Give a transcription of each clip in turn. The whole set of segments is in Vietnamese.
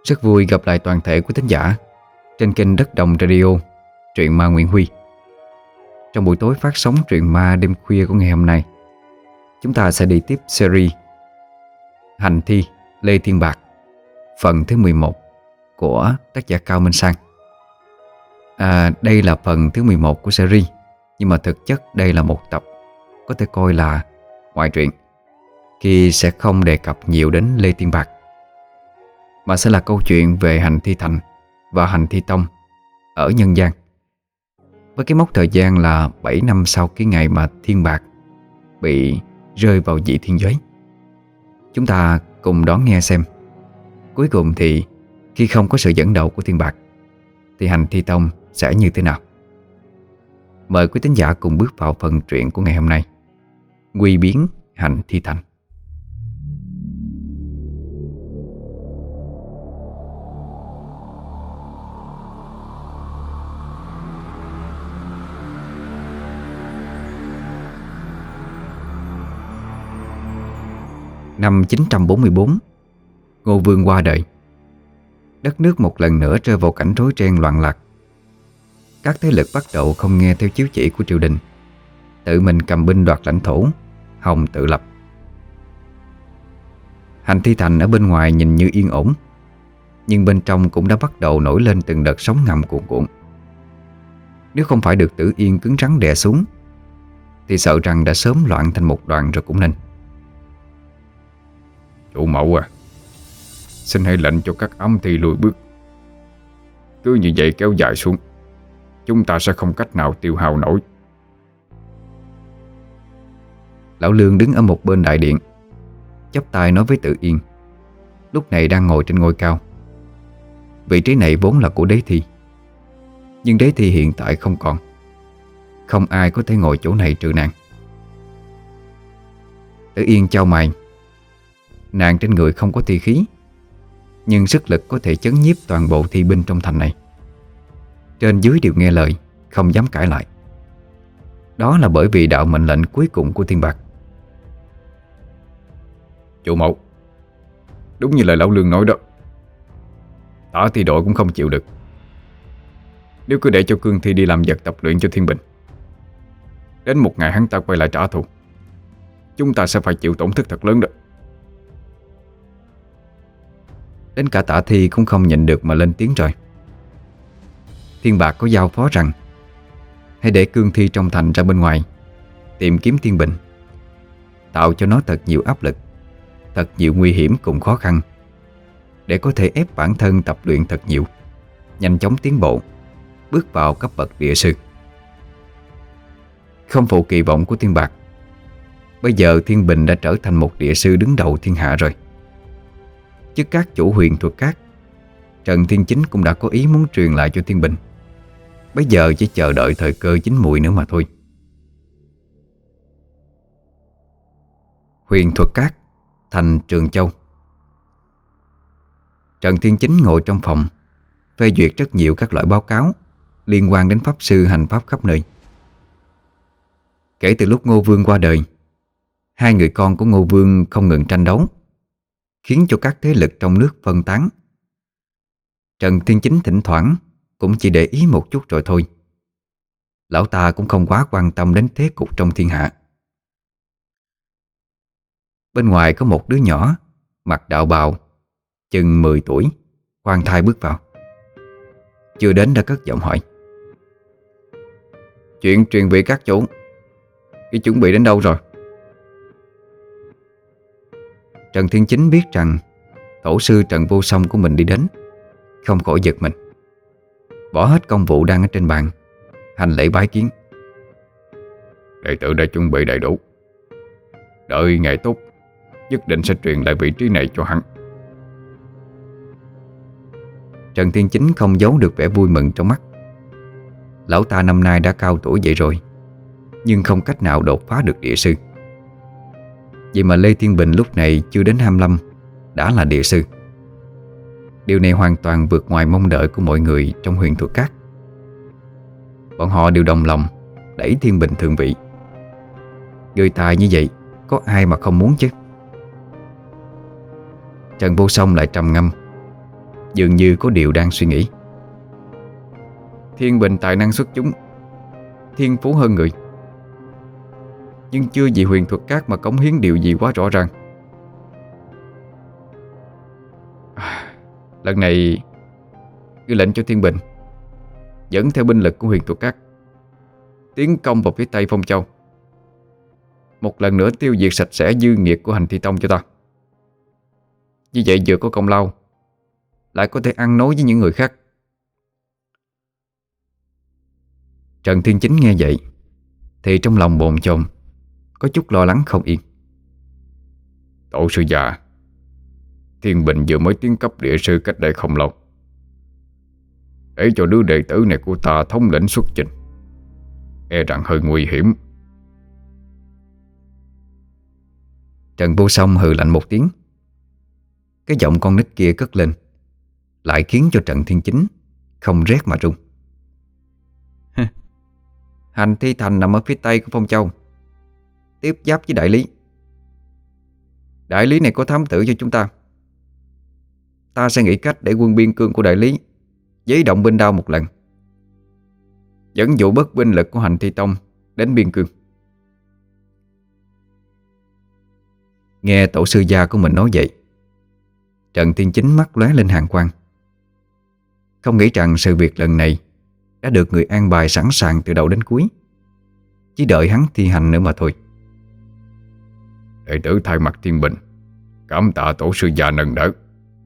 Rất vui gặp lại toàn thể quý thính giả trên kênh Đất Đồng Radio, truyện ma Nguyễn Huy. Trong buổi tối phát sóng truyện ma đêm khuya của ngày hôm nay, chúng ta sẽ đi tiếp series Hành Thi Lê Thiên Bạc, phần thứ 11 của tác giả Cao Minh Sang. Đây là phần thứ 11 của series, nhưng mà thực chất đây là một tập có thể coi là ngoại truyện, khi sẽ không đề cập nhiều đến Lê Thiên Bạc, mà sẽ là câu chuyện về Hành Thi Thành và Hành Thi Tông ở nhân gian, với cái mốc thời gian là 7 năm sau cái ngày mà Thiên Bạc bị rơi vào dị thiên giới. Chúng ta cùng đón nghe xem cuối cùng thì khi không có sự dẫn đầu của Thiên Bạc thì Hành Thi Tông sẽ như thế nào. Mời quý thính giả cùng bước vào phần truyện của ngày hôm nay: Nguy biến Hành Thi Thành. Năm 944, Ngô Vương qua đời. Đất nước một lần nữa rơi vào cảnh rối ren loạn lạc. Các thế lực bắt đầu không nghe theo chiếu chỉ của triều đình, tự mình cầm binh đoạt lãnh thổ, hòng tự lập. Hành Thi Thành ở bên ngoài nhìn như yên ổn, nhưng bên trong cũng đã bắt đầu nổi lên từng đợt sóng ngầm cuồn cuộn. Nếu không phải được Tử Yên cứng rắn đè xuống thì sợ rằng đã sớm loạn thành một đoàn rồi cũng nên. Chủ mẫu à, xin hãy lệnh cho các ám thi lùi bước. Cứ như vậy kéo dài xuống, chúng ta sẽ không cách nào tiêu hao nổi. Lão Lương đứng ở một bên đại điện, chắp tay nói với Tử Yên, lúc này đang ngồi trên ngôi cao. Vị trí này vốn là của Đế Thi, nhưng Đế Thi hiện tại không còn, không ai có thể ngồi chỗ này trừ nàng. Tử Yên chau mày. Nàng trên người không có thi khí, nhưng sức lực có thể chấn nhiếp toàn bộ thi binh trong thành này. Trên dưới đều nghe lời, không dám cãi lại. Đó là bởi vì đạo mệnh lệnh cuối cùng của Thiên Bạc. Chủ mẫu, đúng như lời lão Lương nói đó, Tả Thi đội cũng không chịu được. Nếu cứ để cho Cương Thi đi làm vật tập luyện cho Thiên Bình, đến một ngày hắn ta quay lại trả thù, chúng ta sẽ phải chịu tổn thất thật lớn đó. Đến cả Tả Thi cũng không nhịn được mà lên tiếng rồi. Thiên Bạc có giao phó rằng hãy để Cương Thi trong thành ra bên ngoài tìm kiếm Thiên Bình, tạo cho nó thật nhiều áp lực, thật nhiều nguy hiểm cùng khó khăn, để có thể ép bản thân tập luyện thật nhiều, nhanh chóng tiến bộ, bước vào cấp bậc địa sư. Không phụ kỳ vọng của Thiên Bạc, bây giờ Thiên Bình đã trở thành một địa sư đứng đầu thiên hạ rồi. Chức các chủ huyền thuật các, Trần Thiên Chính cũng đã có ý muốn truyền lại cho Thiên Bình. Bây giờ chỉ chờ đợi thời cơ chín muồi nữa mà thôi. Huyền thuật các, thành Trường Châu. Trần Thiên Chính ngồi trong phòng, phê duyệt rất nhiều các loại báo cáo liên quan đến pháp sư hành pháp khắp nơi. Kể từ lúc Ngô Vương qua đời, hai người con của Ngô Vương không ngừng tranh đấu, khiến cho các thế lực trong nước phân tán. Trần Thiên Chính thỉnh thoảng cũng chỉ để ý một chút rồi thôi. Lão ta cũng không quá quan tâm đến thế cục trong thiên hạ. Bên ngoài có một đứa nhỏ mặc đạo bào, chừng 10 tuổi, khoan thai bước vào. Chưa đến đã cất giọng hỏi: Chuyện truyền vị các chủ, khi chuẩn bị đến đâu rồi? Trần Thiên Chính biết rằng tổ sư Trần Vô Song của mình đi đến, không khỏi giật mình. Bỏ hết công vụ đang ở trên bàn, hành lễ bái kiến. Đệ tử đã chuẩn bị đầy đủ, đợi ngày tốt nhất định sẽ truyền lại vị trí này cho hắn. Trần Thiên Chính không giấu được vẻ vui mừng trong mắt. Lão ta năm nay đã cao tuổi vậy rồi, nhưng không cách nào đột phá được địa sư. Vậy mà Lê Thiên Bình lúc này chưa đến 25 đã là địa sư. Điều này hoàn toàn vượt ngoài mong đợi của mọi người trong huyền thuật các. Bọn họ đều đồng lòng đẩy Thiên Bình thượng vị. Người tài như vậy có ai mà không muốn chứ. Trần Vô Song lại trầm ngâm, dường như có điều đang suy nghĩ. Thiên Bình tài năng xuất chúng, thiên phú hơn người, nhưng chưa vì huyền thuật các mà cống hiến điều gì quá rõ ràng. Lần này cứ lệnh cho Thiên Bình dẫn theo binh lực của huyền thuật các tiến công vào phía tây Phong Châu, một lần nữa tiêu diệt sạch sẽ dư nghiệt của Hành Thi Tông cho ta. Như vậy vừa có công lao, lại có thể ăn nối với những người khác. Trần Thiên Chính nghe vậy thì trong lòng bồn chồn, có chút lo lắng không yên. Tổ sư già, Thiên Bình vừa mới tiến cấp địa sư cách đây không lâu. Để cho đứa đệ tử này của ta thống lĩnh xuất chinh, e rằng hơi nguy hiểm. Trần Vô Song hừ lạnh một tiếng. Cái giọng con nít kia cất lên, lại khiến cho Trần Thiên Chính không rét mà run. Hành Thi Thành nằm ở phía tây của Phong Châu, tiếp giáp với Đại Lý. Đại Lý này có thám tử cho chúng ta. Ta sẽ nghĩ cách để quân biên cương của Đại Lý giấy động binh đao một lần, dẫn dụ bớt binh lực của Hành Thi Tông đến biên cương. Nghe tổ sư gia của mình nói vậy, Trần Thiên Chính mắt lóe lên hàn quang. Không nghĩ rằng sự việc lần này đã được người an bài sẵn sàng từ đầu đến cuối, chỉ đợi hắn thi hành nữa mà thôi. Đệ tử thay mặt Thiên Bình cảm tạ tổ sư già nâng đỡ.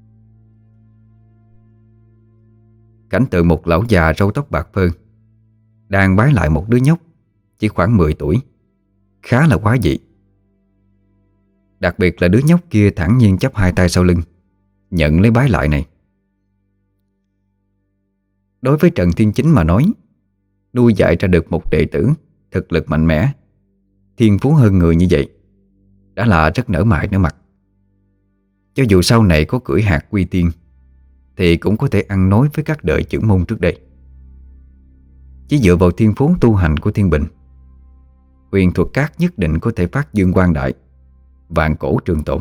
Cảnh tượng một lão già râu tóc bạc phơ đang bái lại một đứa nhóc chỉ khoảng 10 tuổi, khá là quá dị. Đặc biệt là đứa nhóc kia thản nhiên chắp hai tay sau lưng, nhận lấy bái lại này. Đối với Trần Thiên Chính mà nói, nuôi dạy ra được một đệ tử thực lực mạnh mẽ, thiên phú hơn người như vậy đã là rất nở mày nở mặt. Cho dù sau này có cưỡi hạt quy tiên thì cũng có thể ăn nói với các đời trưởng môn trước đây. Chỉ dựa vào thiên phú tu hành của Thiên Bình, huyền thuật các nhất định có thể phát dương quang đại, vạn cổ trường tồn.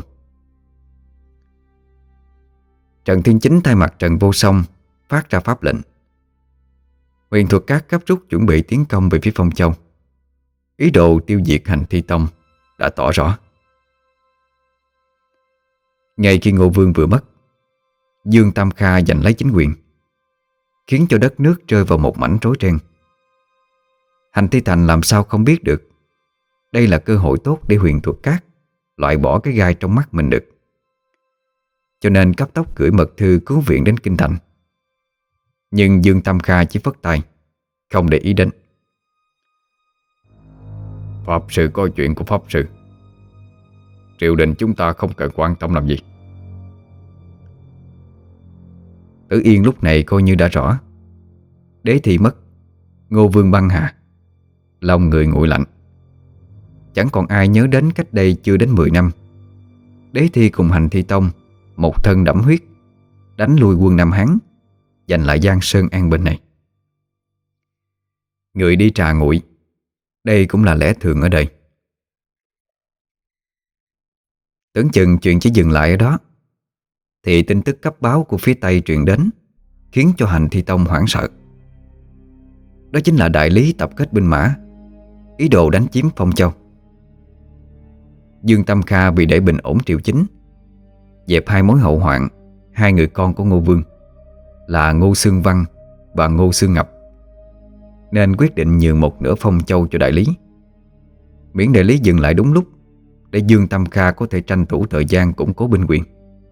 Trần Thiên Chính thay mặt Trần Vô Song phát ra pháp lệnh. Huyền thuật các gấp rút chuẩn bị tiến công về phía Phong Châu. Ý đồ tiêu diệt Hành Thi Tông đã tỏ rõ. Ngay khi Ngô Vương vừa mất, Dương Tam Kha giành lấy chính quyền, khiến cho đất nước rơi vào một mảnh rối ren. Hành Thi Thành làm sao không biết được đây là cơ hội tốt để huyền thuật các loại bỏ cái gai trong mắt mình được, cho nên cấp tốc gửi mật thư cứu viện đến Kinh Thành. Nhưng Dương Tam Kha chỉ phất tay, không để ý đến. Pháp sư có chuyện của Pháp sư, triều đình chúng ta không cần quan tâm làm gì. Tử Yên lúc này coi như đã rõ. Đế Thi mất, Ngô Vương băng hà, lòng người nguội lạnh. Chẳng còn ai nhớ đến cách đây chưa đến 10 năm, Đế Thi cùng Hành Thi Tông một thân đẫm huyết đánh lui quân Nam Hán, giành lại Giang Sơn an bình này. Người đi trà nguội, đây cũng là lẽ thường ở đời. Tưởng chừng chuyện chỉ dừng lại ở đó, thì tin tức cấp báo của phía Tây truyền đến, khiến cho Hành Thi Tông hoảng sợ. Đó chính là Đại Lý tập kết binh mã, ý đồ đánh chiếm Phong Châu. Dương Tam Kha vì để bình ổn triều chính, dẹp hai mối hậu hoạn hai người con của Ngô Vương là Ngô Xương Văn và Ngô Xương Ngập, nên quyết định nhường một nửa Phong Châu cho Đại Lý, miễn Đại Lý dừng lại đúng lúc, để Dương Tam Kha có thể tranh thủ thời gian củng cố binh quyền.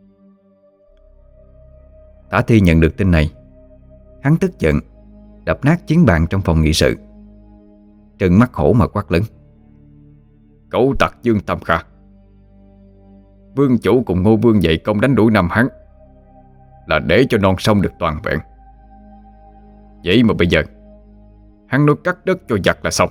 Tả Thi nhận được tin này, hắn tức giận đập nát chiến bàn trong phòng nghị sự, trừng mắt hổ mà quát lớn: Cẩu tặc Dương Tam Kha! Vương chủ cùng Ngô Vương dậy công đánh đuổi Nam Hán là để cho non sông được toàn vẹn. Vậy mà bây giờ hắn nói cắt đất cho giặc là xong.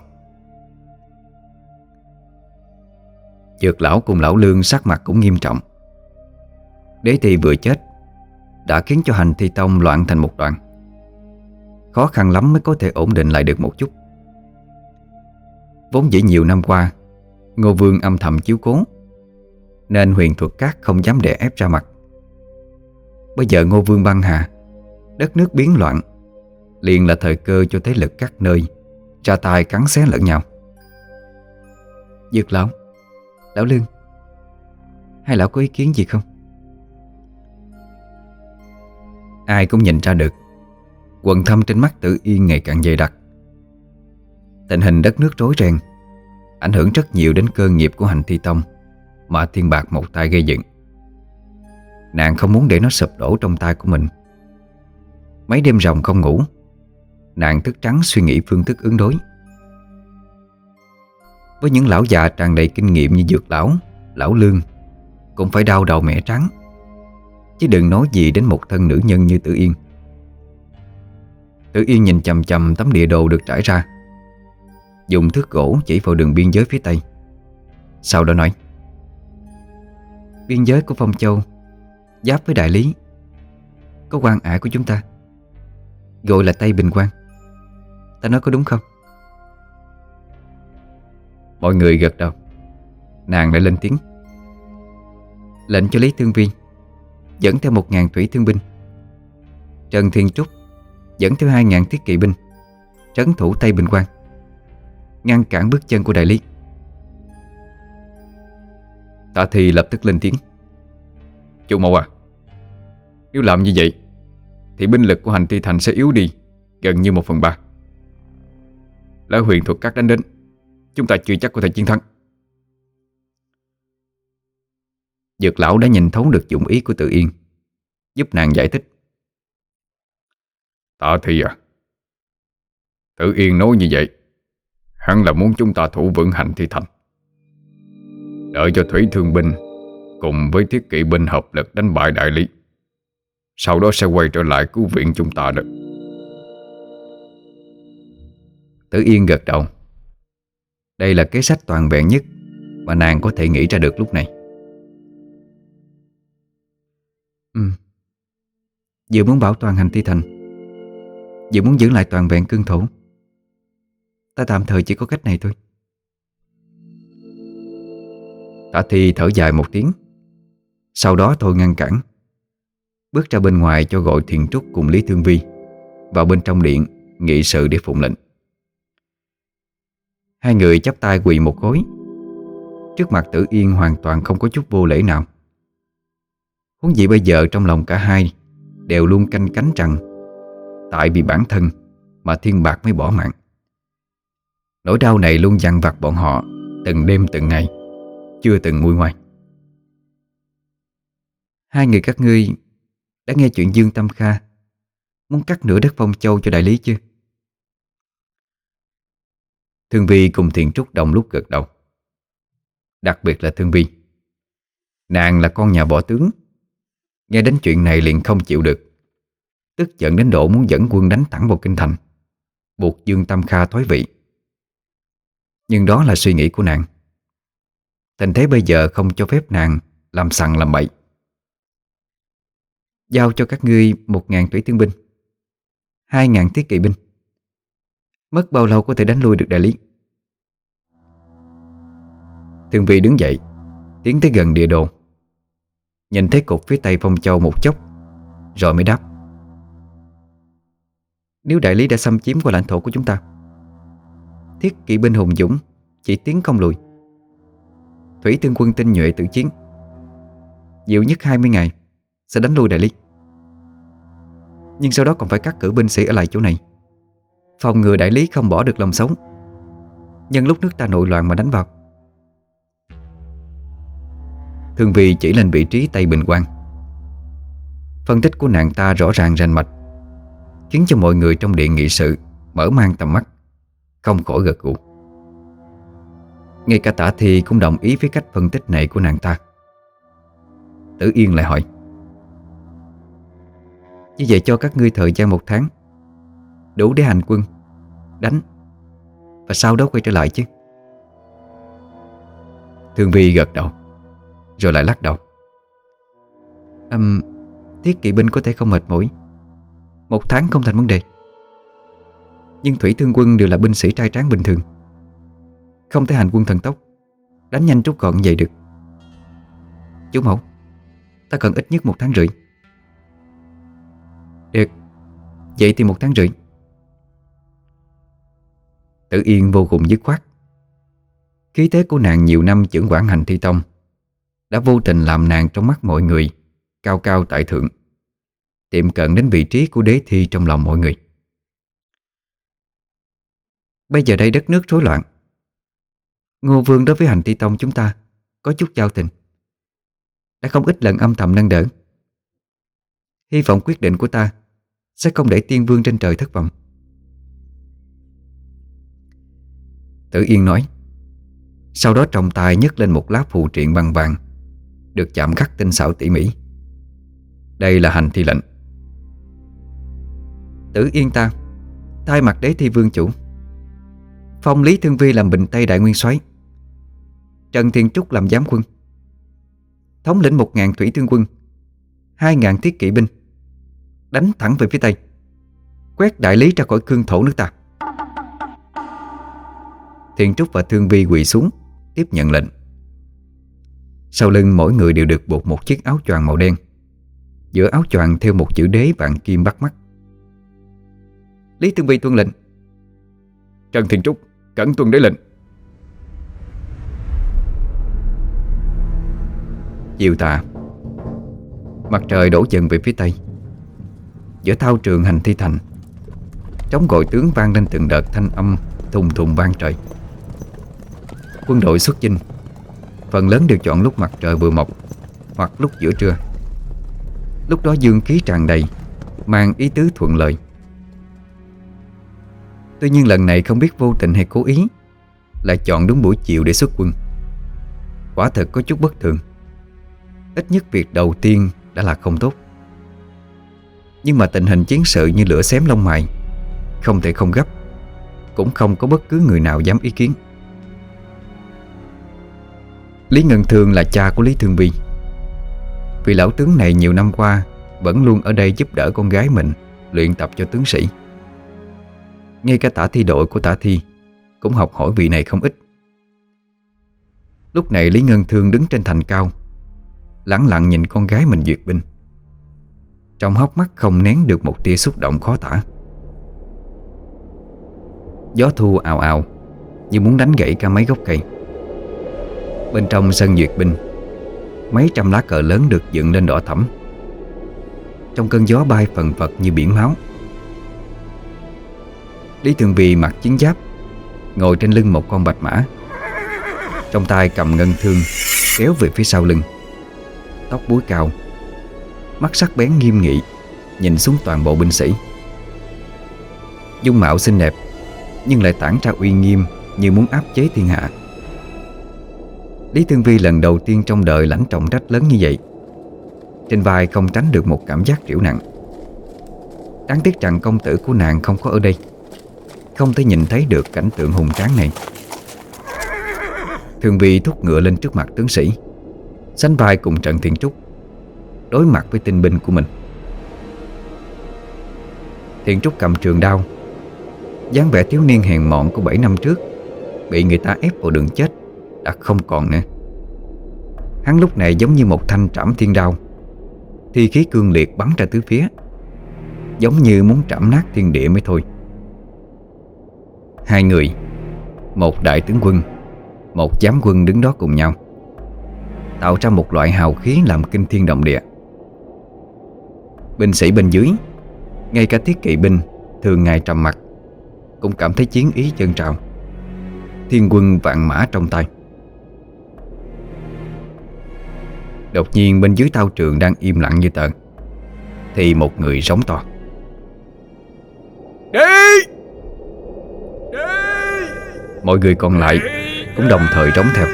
Dược lão cùng lão Lương sắc mặt cũng nghiêm trọng. Đế Thi vừa chết đã khiến cho Hành Thi Tông loạn thành một đoàn, khó khăn lắm mới có thể ổn định lại được một chút. Vốn dĩ nhiều năm qua Ngô Vương âm thầm chiếu cố, nên huyền thuật các không dám đè ép ra mặt. Bây giờ Ngô Vương băng hà, đất nước biến loạn, liền là thời cơ cho thế lực các nơi ra tay cắn xé lẫn nhau. Dược lão, lão Lương, hai lão có ý kiến gì không? Ai cũng nhìn ra được quầng thâm trên mắt Tử Yên ngày càng dày đặc. Tình hình đất nước rối ren ảnh hưởng rất nhiều đến cơ nghiệp của Hành Thi Tông mà Thiên Bạc một tay gây dựng. Nàng không muốn để nó sụp đổ trong tay của mình. Mấy đêm ròng không ngủ, nàng thức trắng suy nghĩ phương thức ứng đối. Với những lão già tràn đầy kinh nghiệm như Dược lão, lão Lương cũng phải đau đầu mẻ trắng, chứ đừng nói gì đến một thân nữ nhân như Tử Yên. Tử Yên nhìn chằm chằm tấm địa đồ được trải ra, dùng thước gỗ chỉ vào đường biên giới phía tây. Sau đó nói: biên giới của Phong Châu giáp với Đại Lý có quan ải của chúng ta, gọi là Tây Bình Quan. Ta nói có đúng không? Mọi người gật đầu. Nàng lại lên tiếng: lệnh cho Lý Thương Vi dẫn theo 1000 thủy thương binh, Trần Thiên Trúc dẫn theo 2000 thiết kỵ binh trấn thủ Tây Bình Quan, ngăn cản bước chân của Đại Lý. Tạ Thì lập tức lên tiếng: Chủ mẫu à, nếu làm như vậy thì binh lực của Hành Thi Thành sẽ yếu đi gần như 1/3. Lỡ huyền thuật các đánh đến, chúng ta chưa chắc có thể chiến thắng. Dược lão đã nhìn thấu được dụng ý của Tử Yên, giúp nàng giải thích: Tạ Thì à, Tử Yên nói như vậy hắn là muốn chúng ta thủ vững Hành Thi Thành, đợi cho thủy thương binh cùng với thiết kỵ binh hợp lực đánh bại Đại Lý, sau đó sẽ quay trở lại cứu viện chúng ta được. Tử Yên gật đầu. Đây là kế sách toàn vẹn nhất mà nàng có thể nghĩ ra được lúc này. Vừa muốn bảo toàn Hành Thi Thành, vừa muốn giữ lại toàn vẹn cương thổ, ta tạm thời chỉ có cách này thôi. Tạ Thi thở dài một tiếng, sau đó thôi ngăn cản, bước ra bên ngoài cho gọi Thiền Trúc cùng Lý Thương Vi vào bên trong điện nghị sự để phụng lệnh. Hai người chắp tay quỳ một gối. Trước mặt Tử Yên hoàn toàn không có chút vô lễ nào. Huống gì bây giờ trong lòng cả hai đều luôn canh cánh rằng tại vì bản thân mà Thiên Bạc mới bỏ mạng. Nỗi đau này luôn dằn vặt bọn họ từng đêm từng ngày, chưa từng nguôi ngoai. Hai người các ngươi đã nghe chuyện Dương Tâm Kha muốn cắt nửa đất Phong Châu cho Đại Lý chưa? Thương Vi cùng Thiền Trúc đồng lúc gật đầu. Đặc biệt là Thương Vi. Nàng là con nhà võ tướng, nghe đến chuyện này liền không chịu được, tức giận đến độ muốn dẫn quân đánh thẳng vào kinh thành, buộc Dương Tâm Kha thoái vị. Nhưng đó là suy nghĩ của nàng. Tình thế bây giờ không cho phép nàng làm sằng làm bậy. Giao cho các ngươi 1000 thủy thương binh, 2000 thiết kỵ binh. Mất bao lâu có thể đánh lui được Đại Lý? Thương Vi đứng dậy, tiến tới gần địa đồ, nhìn thấy cột phía tây Phong Châu một chốc, rồi mới đáp: Nếu Đại Lý đã xâm chiếm qua lãnh thổ của chúng ta, thiết kỵ binh hùng dũng chỉ tiến không lùi, thủy thương quân tinh nhuệ tự chiến, nhiều nhất 20 ngày sẽ đánh lui Đại Lý. Nhưng sau đó còn phải cắt cử binh sĩ ở lại chỗ này, phòng ngừa Đại Lý không bỏ được lòng sống, nhân lúc nước ta nội loạn mà đánh vào. Thương Vi chỉ lên vị trí Tây Bình Quan. Phân tích của nàng ta rõ ràng rành mạch, khiến cho mọi người trong điện nghị sự mở mang tầm mắt, không khỏi gật gù. Ngay cả Tạ Thi cũng đồng ý với cách phân tích này của nàng ta. Tử Yên lại hỏi: Như vậy cho các ngươi thời gian 1 tháng, đủ để hành quân, đánh, và sau đó quay trở lại chứ? Thương Vi gật đầu, rồi lại lắc đầu. Thiết kỵ binh có thể không mệt mỏi, 1 tháng không thành vấn đề. Nhưng thủy thương quân đều là binh sĩ trai tráng bình thường, không thể hành quân thần tốc, đánh nhanh rút gọn như vậy được. Chủ mẫu, ta cần ít nhất 1 tháng rưỡi. Vậy thì 1 tháng rưỡi. Tử Yên vô cùng dứt khoát. Khí thế của nàng nhiều năm chưởng quản Hành Thi Tông đã vô tình làm nàng trong mắt mọi người cao cao tại thượng, tiệm cận đến vị trí của đế thi trong lòng mọi người. Bây giờ đây đất nước rối loạn, Ngô Vương đối với Hành Thi Tông chúng ta có chút giao tình, đã không ít lần âm thầm nâng đỡ. Hy vọng quyết định của ta sẽ không để Tiên Vương trên trời thất vọng. Tử Yên nói. Sau đó trong tay nhấc lên một lá phù triện bằng vàng, được chạm khắc tinh xảo tỉ mỉ. Đây là hành thi lệnh. Tử Yên ta thay mặt đế thi vương chủ, phong Lý Thương Vi làm Bình Tây đại nguyên soái, Trần Thiền Trúc làm giám quân, thống lĩnh 1000 thủy tướng quân, 2000 thiết kỵ binh, đánh thẳng về phía Tây, quét đại lý ra khỏi cương thổ nước ta. Thiền Trúc và Thương Vi quỳ xuống tiếp nhận lệnh. Sau lưng mỗi người đều được buộc một chiếc áo choàng màu đen, giữa áo choàng theo một chữ đế vàng kim bắt mắt. Lý Thương Vi tuân lệnh. Trần Thiền Trúc cẩn tuân đế lệnh. Chiều tà, mặt trời đổ dần về phía Tây. Giữa thao trường Hành Thi Thành, trống gọi tướng vang lên từng đợt thanh âm thùng thùng vang trời. Quân đội xuất chinh phần lớn đều chọn lúc mặt trời vừa mọc hoặc lúc giữa trưa. Lúc đó dương khí tràn đầy, mang ý tứ thuận lợi. Tuy nhiên lần này không biết vô tình hay cố ý, lại chọn đúng buổi chiều để xuất quân. Quả thật có chút bất thường. Ít nhất việc đầu tiên đã là không tốt. Nhưng mà tình hình chiến sự như lửa xém lông mày, không thể không gấp, cũng không có bất cứ người nào dám ý kiến. Lý Ngân Thương là cha của Lý Thương Vi. Vị lão tướng này nhiều năm qua vẫn luôn ở đây giúp đỡ con gái mình luyện tập cho tướng sĩ. Ngay cả tả thi đội của tả thi cũng học hỏi vị này không ít. Lúc này Lý Ngân Thương đứng trên thành cao, lẳng lặng nhìn con gái mình duyệt binh. Trong hốc mắt không nén được một tia xúc động khó tả. Gió thu ào ào như muốn đánh gãy cả mấy gốc cây. Bên trong sân duyệt binh, mấy trăm lá cờ lớn được dựng lên đỏ thẫm. Trong cơn gió bay phần phật như biển máu. Lý Thương Vi mặc chiến giáp, ngồi trên lưng một con bạch mã, trong tay cầm ngân thương kéo về phía sau lưng. Tóc búi cao, mắt sắc bén nghiêm nghị, nhìn xuống toàn bộ binh sĩ. Dung mạo xinh đẹp, nhưng lại tản ra uy nghiêm như muốn áp chế thiên hạ. Lý Thương Vi lần đầu tiên trong đời lãnh trọng trách lớn như vậy. Trên vai không tránh được một cảm giác trĩu nặng. Đáng tiếc rằng công tử của nàng không có ở đây, không thể nhìn thấy được cảnh tượng hùng tráng này. Thương Vi thúc ngựa lên trước mặt tướng sĩ, sánh vai cùng Trần Thiện Trúc, đối mặt với tinh binh của mình. Thiện Trúc cầm trường đao, dáng vẻ thiếu niên hèn mọn của 7 năm trước, bị người ta ép vào đường chết đã không còn nữa. Hắn lúc này giống như một thanh trảm thiên đao, thi khí cương liệt bắn ra tứ phía, giống như muốn trảm nát thiên địa mới thôi. Hai người, một đại tướng quân, một giám quân đứng đó cùng nhau, tạo ra một loại hào khí làm kinh thiên động địa. Binh sĩ bên dưới, ngay cả thiết kỵ binh thường ngày trầm mặc, cũng cảm thấy chiến ý dâng trào, thiên quân vạn mã trong tay. Đột nhiên bên dưới thao trường đang im lặng như tờ, thì một người rống to: "Đi! Đi!" Mọi người còn lại cũng đồng thời rống theo.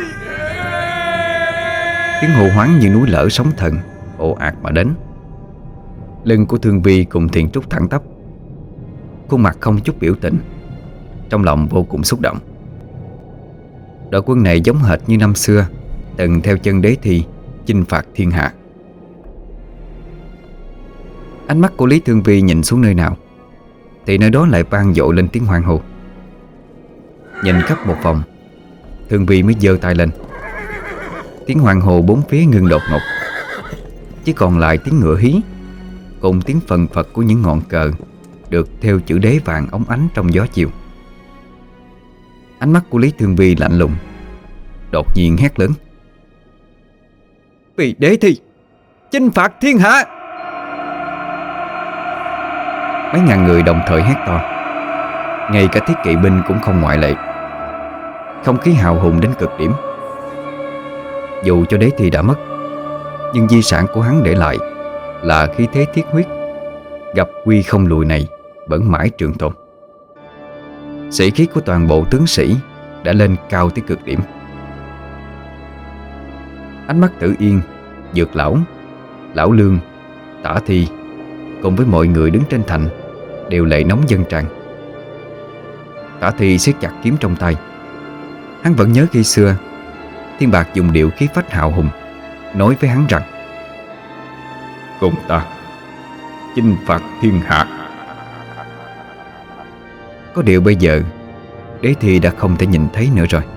Tiếng hô hoán như núi lở sóng thần ồ ạt mà đến. Lưng của Thương Vi cùng Thiện Trúc thẳng tắp, khuôn mặt không chút biểu tình, trong lòng vô cùng xúc động. Đội quân này giống hệt như năm xưa từng theo chân đế thi chinh phạt thiên hạ. Ánh mắt của Lý Thương Vi nhìn xuống nơi nào thì nơi đó lại vang dội lên tiếng hoan hô. Nhìn khắp một vòng, Thương Vi mới giơ tay lên. Tiếng hoan hô bốn phía ngưng đột ngột, chỉ còn lại tiếng ngựa hí cùng tiếng phần phật của những ngọn cờ được thêu chữ đế vàng óng ánh trong gió chiều. Ánh mắt của Lý Thương Vi lạnh lùng, đột nhiên hét lớn: "Vì đế thi, chinh phạt thiên hạ!" Mấy ngàn người đồng thời hét to, ngay cả thiết kỵ binh cũng không ngoại lệ. Không khí hào hùng đến cực điểm. Dù cho đế thi đã mất, nhưng di sản của hắn để lại là khí thế thiết huyết, gặp quy không lùi này vẫn mãi trường tồn. Sĩ khí của toàn bộ tướng sĩ đã lên cao tới cực điểm. Ánh mắt Tử Yên, Dược Lão, Lão Lương, Tả Thi cùng với mọi người đứng trên thành đều lệ nóng dâng tràn. Tả Thi siết chặt kiếm trong tay. Hắn vẫn nhớ khi xưa Thiên Bạc dùng điệu khí phách hào hùng nói với hắn rằng: "Cùng ta chinh phạt thiên hạ." Có điều bây giờ đế thi đã không thể nhìn thấy nữa rồi.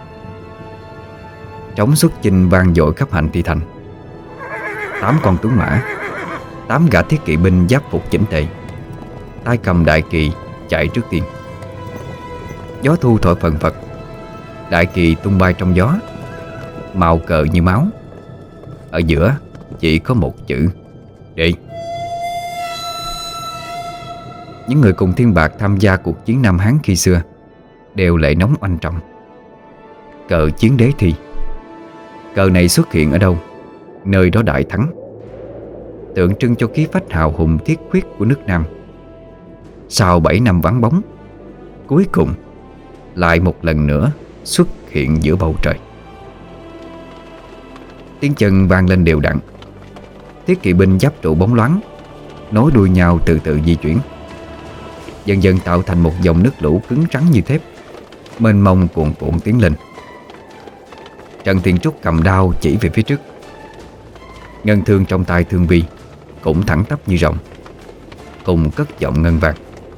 Trống xuất chinh vang dội khắp hành thi thành. 8 con tuấn mã, 8 gã thiết kỵ binh giáp phục chỉnh tề, tay cầm đại kỳ chạy trước tiên. Gió thu thổi phần phật, đại kỳ tung bay trong gió, màu cờ như máu. Ở giữa chỉ có một chữ: Đế. Những người cùng Thiên Bạc tham gia cuộc chiến Nam Hán khi xưa đều lệ nóng oanh trọng. Cờ chiến đế thi. Cờ này xuất hiện ở đâu, nơi đó đại thắng, tượng trưng cho khí phách hào hùng thiết huyết của nước Nam. Sau 7 năm vắng bóng, cuối cùng lại một lần nữa xuất hiện giữa bầu trời. Tiếng chân vang lên đều đặn. Thiết kỵ binh giáp trụ bóng loáng, nối đuôi nhau từ từ di chuyển, dần dần tạo thành một dòng nước lũ cứng rắn như thép, mênh mông cuồn cuộn tiến lên. Trần Tiền Trúc cầm đao chỉ về phía trước. Ngân thương trong tay Thương Vi cũng thẳng tắp như rồng, cùng cất giọng ngân vang: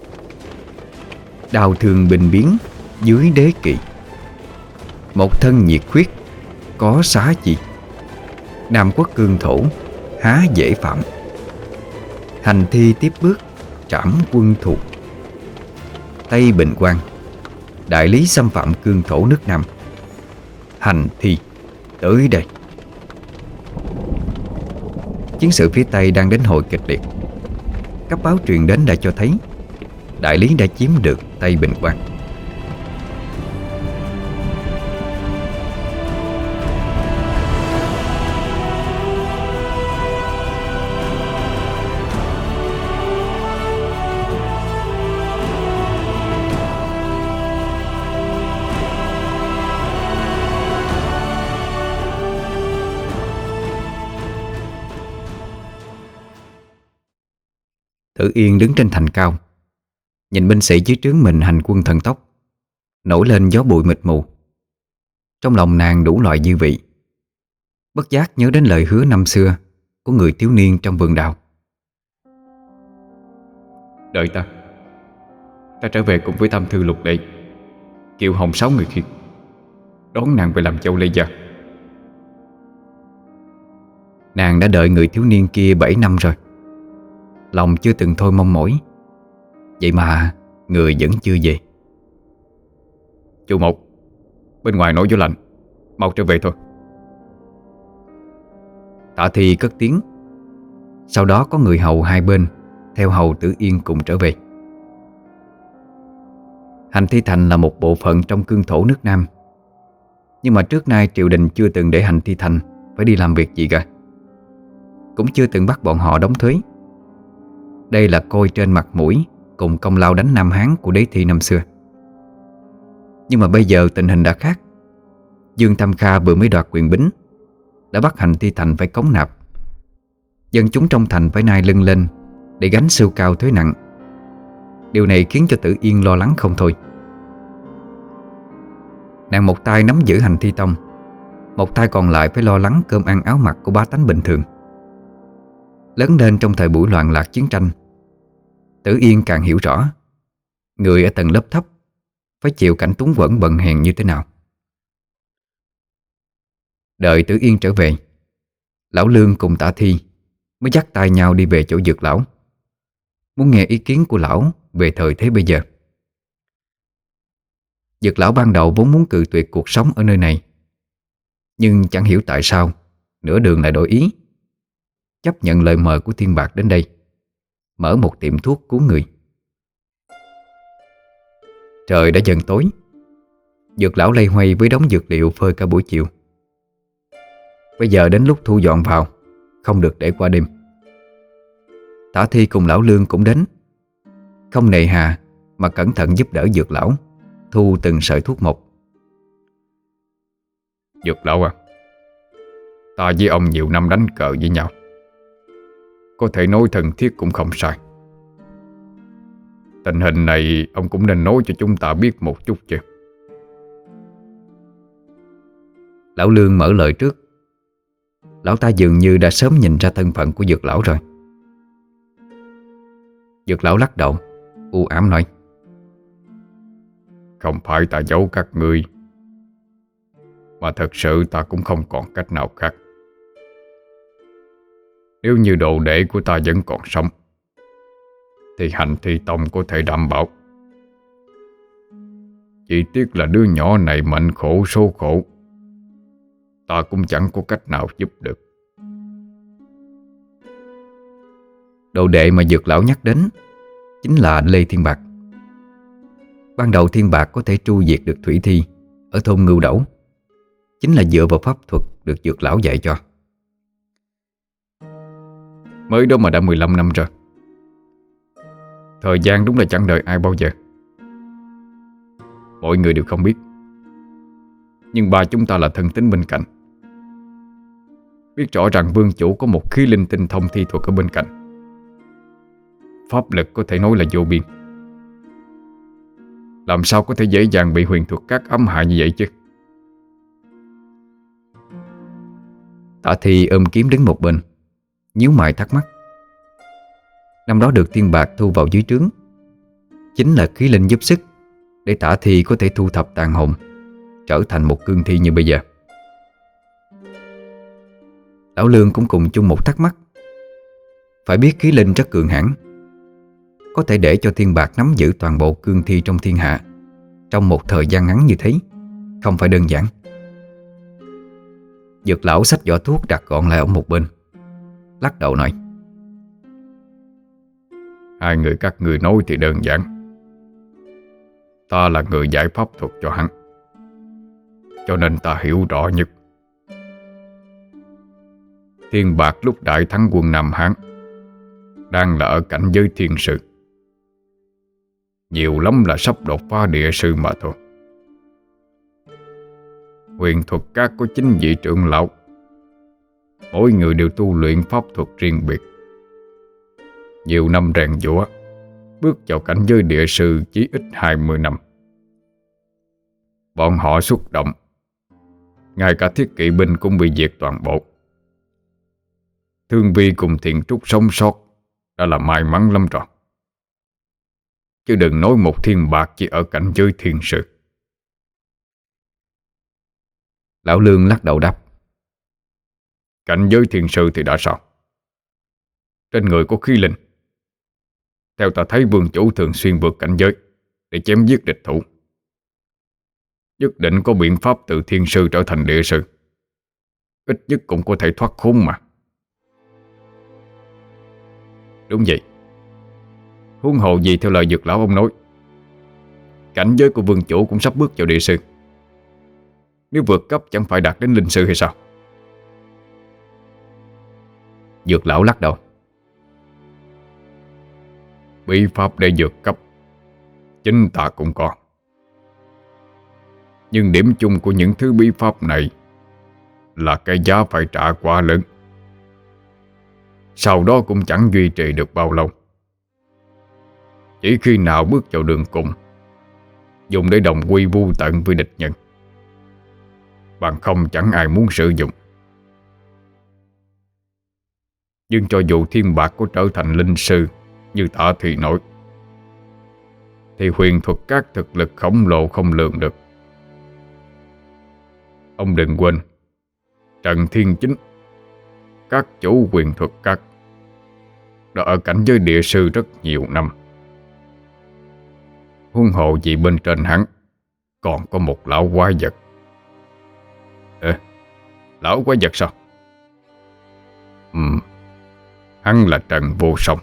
"Đao thương binh biến dưới đế kỵ, một thân nhiệt huyết có xá chi. Nam quốc cương thổ há dễ phạm, hành thi tiếp bước trảm quân thù. Tây Bình Quang, đại lý xâm phạm cương thổ nước Nam. Hành thi tới đây." Chiến sự phía Tây đang đến hồi kịch liệt. Cấp báo truyền đến đã cho thấy đại lý đã chiếm được Tây Bình Quang. Tử Yên đứng trên thành cao, nhìn binh sĩ dưới trướng mình hành quân thần tốc, nổi lên gió bụi mịt mù. Trong lòng nàng đủ loại dư vị, bất giác nhớ đến lời hứa năm xưa của người thiếu niên trong vườn đào: "Đợi ta trở về cùng với Tam Thư Lục Đệ, Kiều Hồng 6 người kia, đón nàng về làm châu Lê Gia." Nàng đã đợi người thiếu niên kia 7 năm rồi, lòng chưa từng thôi mong mỏi. Vậy mà người vẫn chưa về. "Chu Một, bên ngoài nổi gió lạnh, mau trở về thôi." Tạ Thi cất tiếng. Sau đó có người hầu hai bên theo hầu Tử Yên cùng trở về. Hành Thi Thành là một bộ phận trong cương thổ nước Nam, nhưng mà trước nay triều đình chưa từng để Hành Thi Thành phải đi làm việc gì cả, cũng chưa từng bắt bọn họ đóng thuế. Đây là coi trên mặt mũi cùng công lao đánh Nam Hán của đế thi năm xưa. Nhưng mà bây giờ tình hình đã khác. Dương Tam Kha vừa mới đoạt quyền bính, đã bắt Hành Thi Thành phải cống nạp. Dân chúng trong thành phải nai lưng lên để gánh sưu cao thuế nặng. Điều này khiến cho Tử Yên lo lắng không thôi. Nàng một tay nắm giữ Hành Thi Tông, một tay còn lại phải lo lắng cơm ăn áo mặc của bá tánh bình thường. Lớn lên trong thời buổi loạn lạc chiến tranh, Tử Yên càng hiểu rõ người ở tầng lớp thấp phải chịu cảnh túng quẫn bần hèn như thế nào. Đợi Tử Yên trở về, Lão Lương cùng Tả Thi mới dắt tay nhau đi về chỗ Dược Lão. muốn nghe ý kiến của lão về thời thế bây giờ. Dược lão ban đầu vốn muốn cự tuyệt cuộc sống ở nơi này, nhưng chẳng hiểu tại sao nửa đường lại đổi ý, chấp nhận lời mời của Thiên Bạc đến đây mở một tiệm thuốc cứu người. Trời đã dần tối. Dược lão loay hoay với đống dược liệu phơi cả buổi chiều. Bây giờ đến lúc thu dọn vào, không được để qua đêm. Tả Thi cùng lão Lương cũng đến, không nề hà mà cẩn thận giúp đỡ dược lão thu từng sợi thuốc một. Dược lão à, ta với ông nhiều năm đánh cờ với nhau, có thể nói thân thiết cũng không sai. Tình hình này ông cũng nên nói cho chúng ta biết một chút chứ. Lão Lương mở lời trước. Lão ta dường như đã sớm nhìn ra thân phận của dược lão rồi. Dược lão lắc đầu, u ám nói: Không phải ta giấu các ngươi, mà thật sự ta cũng không còn cách nào khác. Nếu như đồ đệ của ta vẫn còn sống, thì Hành Thi Tông có thể đảm bảo. Chỉ tiếc là đứa nhỏ này mệnh khổ số khổ, ta cũng chẳng có cách nào giúp được. Đồ đệ mà dược lão nhắc đến chính là Lê Thiên Bạc. Ban đầu Thiên Bạc có thể tru diệt được Thủy Thi ở thôn Ngưu Đẩu chính là dựa vào pháp thuật được dược lão dạy cho. Mới đó mà đã 15 năm rồi. Thời gian đúng là chẳng đợi ai bao giờ. Mọi người đều không biết, nhưng ba chúng ta là thân tín bên cạnh, biết rõ rằng vương chủ có một khí linh tinh thông thi thuật ở bên cạnh. Pháp lực có thể nói là vô biên, làm sao có thể dễ dàng bị huyền thuật các ám hại như vậy chứ. Tạ Thi ôm kiếm đứng một bên, nhíu mày thắc mắc. Năm đó được Thiên Bạc thu vào dưới trướng chính là khí linh giúp sức để Tạ Thi có thể thu thập tàn hồn, trở thành một cương thi như bây giờ. Lão Lương cũng cùng chung một thắc mắc. Phải biết khí linh rất cường hãn, có thể để cho Thiên Bạc nắm giữ toàn bộ cương thi trong thiên hạ trong một thời gian ngắn như thế, không phải đơn giản. Dược lão xách vỏ thuốc đặt gọn lại ở một bên, lắc đầu nói: Hai người các người nói thì đơn giản, ta là người giải pháp thuật cho hắn, cho nên ta hiểu rõ nhất. Thiên Bạc lúc đại thắng quân Nam Hán đang là ở cảnh giới thiên sư, nhiều lắm là sắp đột phá địa sư mà thôi. Huyền thuật các có 9 vị trưởng lão, mỗi người đều tu luyện pháp thuật riêng biệt. Nhiều năm rèn giũa, bước vào cảnh giới địa sư chỉ ít 20 năm. Bọn họ xúc động, ngay cả thiết kỵ binh cũng bị diệt toàn bộ. Thương Vi cùng Thiện Trúc sống sót đã là may mắn lắm rồi, chứ đừng nói một Thiên Bạc chỉ ở cảnh giới thiên sư. Lão Lương lắc đầu đáp: Cảnh giới thiên sư thì đã sao? Trên người có khí linh. Theo ta thấy vương chủ thường xuyên vượt cảnh giới để chém giết địch thủ, nhất định có biện pháp từ thiên sư trở thành địa sư. Ít nhất cũng có thể thoát khốn mà. Đúng vậy. Huống hồ gì theo lời dược lão ông nói, cảnh giới của vương chủ cũng sắp bước vào địa sư. Nếu vượt cấp chẳng phải đạt đến linh sư hay sao? Dược lão lắc đầu: Bí pháp để vượt cấp chính ta cũng có, nhưng điểm chung của những thứ bí pháp này là cái giá phải trả quá lớn, sau đó cũng chẳng duy trì được bao lâu. Chỉ khi nào bước vào đường cùng, dùng để đồng quy vu tận với địch nhân, bằng không chẳng ai muốn sử dụng. Nhưng cho dù Thiên Bạc có trở thành linh sư như Tả Thị nói, thì huyền thuật các thực lực khổng lồ không lường được. Ông đừng quên, Trần Thiên Chính, các chủ huyền thuật các đã ở cảnh giới địa sư rất nhiều năm. Huống hồ gì bên trên hắn còn có một lão quái vật. Lão quái vật sao? Hắn là Trần Vô Song.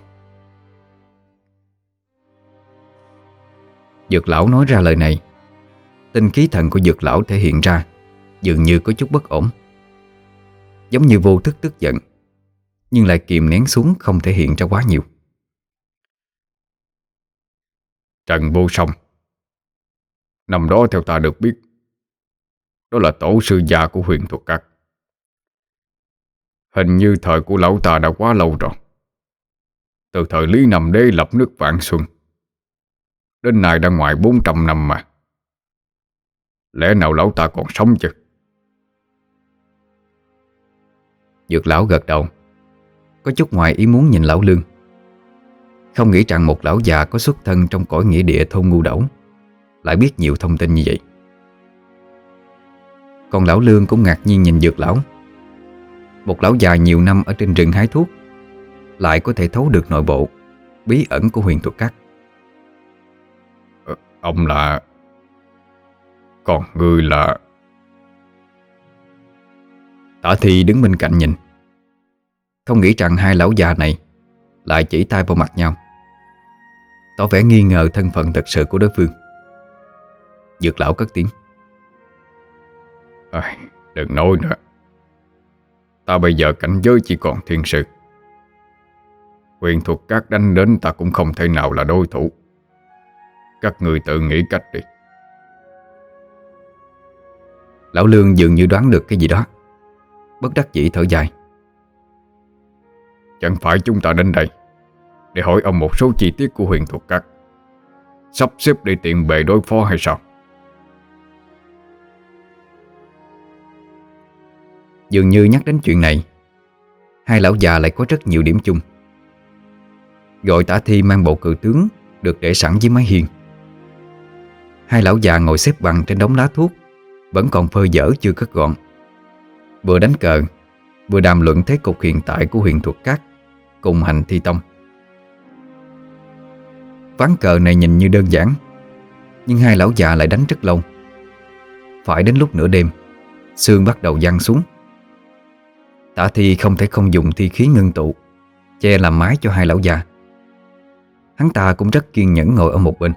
Dược lão nói ra lời này, tinh khí thần của dược lão thể hiện ra dường như có chút bất ổn. Giống như vô thức tức giận, nhưng lại kìm nén xuống không thể hiện ra quá nhiều. Trần Vô Song, năm đó theo ta được biết, đó là tổ sư già của Huyền Thuật Các. Hình như thời của lão ta đã quá lâu rồi. Từ thời Lý Nam Đế lập nước Vạn Xuân đến nay đã ngoài 400 năm mà. Lẽ nào lão ta còn sống chứ? Dược lão gật đầu, có chút ngoài ý muốn nhìn lão Lương. Không nghĩ rằng một lão già có xuất thân trong cõi nghĩa địa thôn Ngu Đẩu lại biết nhiều thông tin như vậy. Còn lão Lương cũng ngạc nhiên nhìn dược lão. Một lão già nhiều năm ở trên rừng hái thuốc lại có thể thấu được nội bộ bí ẩn của Huyền Thuật Các. Ông là... Còn ngươi là... Tả Thi đứng bên cạnh nhìn, không nghĩ rằng hai lão già này lại chỉ tay vào mặt nhau, tỏ vẻ nghi ngờ thân phận thật sự của đối phương. Dược lão cất tiếng: Đừng nói nữa. Ta bây giờ cảnh giới chỉ còn thiên sư. Huyền Thuật Các đánh đến ta cũng không thể nào là đối thủ. Các người tự nghĩ cách đi. Lão Lương dường như đoán được cái gì đó, bất đắc dĩ thở dài: Chẳng phải chúng ta đến đây để hỏi ông một số chi tiết của Huyền Thuật Các, sắp xếp để tiện bề đối phó hay sao? Dường như nhắc đến chuyện này, hai lão già lại có rất nhiều điểm chung. Gọi Tả Thi mang bộ cự tướng được để sẵn dưới mái hiên. Hai lão già ngồi xếp bằng trên đống lá thuốc vẫn còn phơi dở chưa cất gọn, vừa đánh cờ vừa đàm luận thế cục hiện tại của Huyền Thuật Các cùng Hành Thi Tông. Ván cờ này nhìn như đơn giản, nhưng hai lão già lại đánh rất lâu. Phải đến lúc nửa đêm, sương bắt đầu giăng xuống. Tả Thi không thể không dùng thi khí ngưng tụ che làm mái cho hai lão già. Hắn ta cũng rất kiên nhẫn ngồi ở một bên.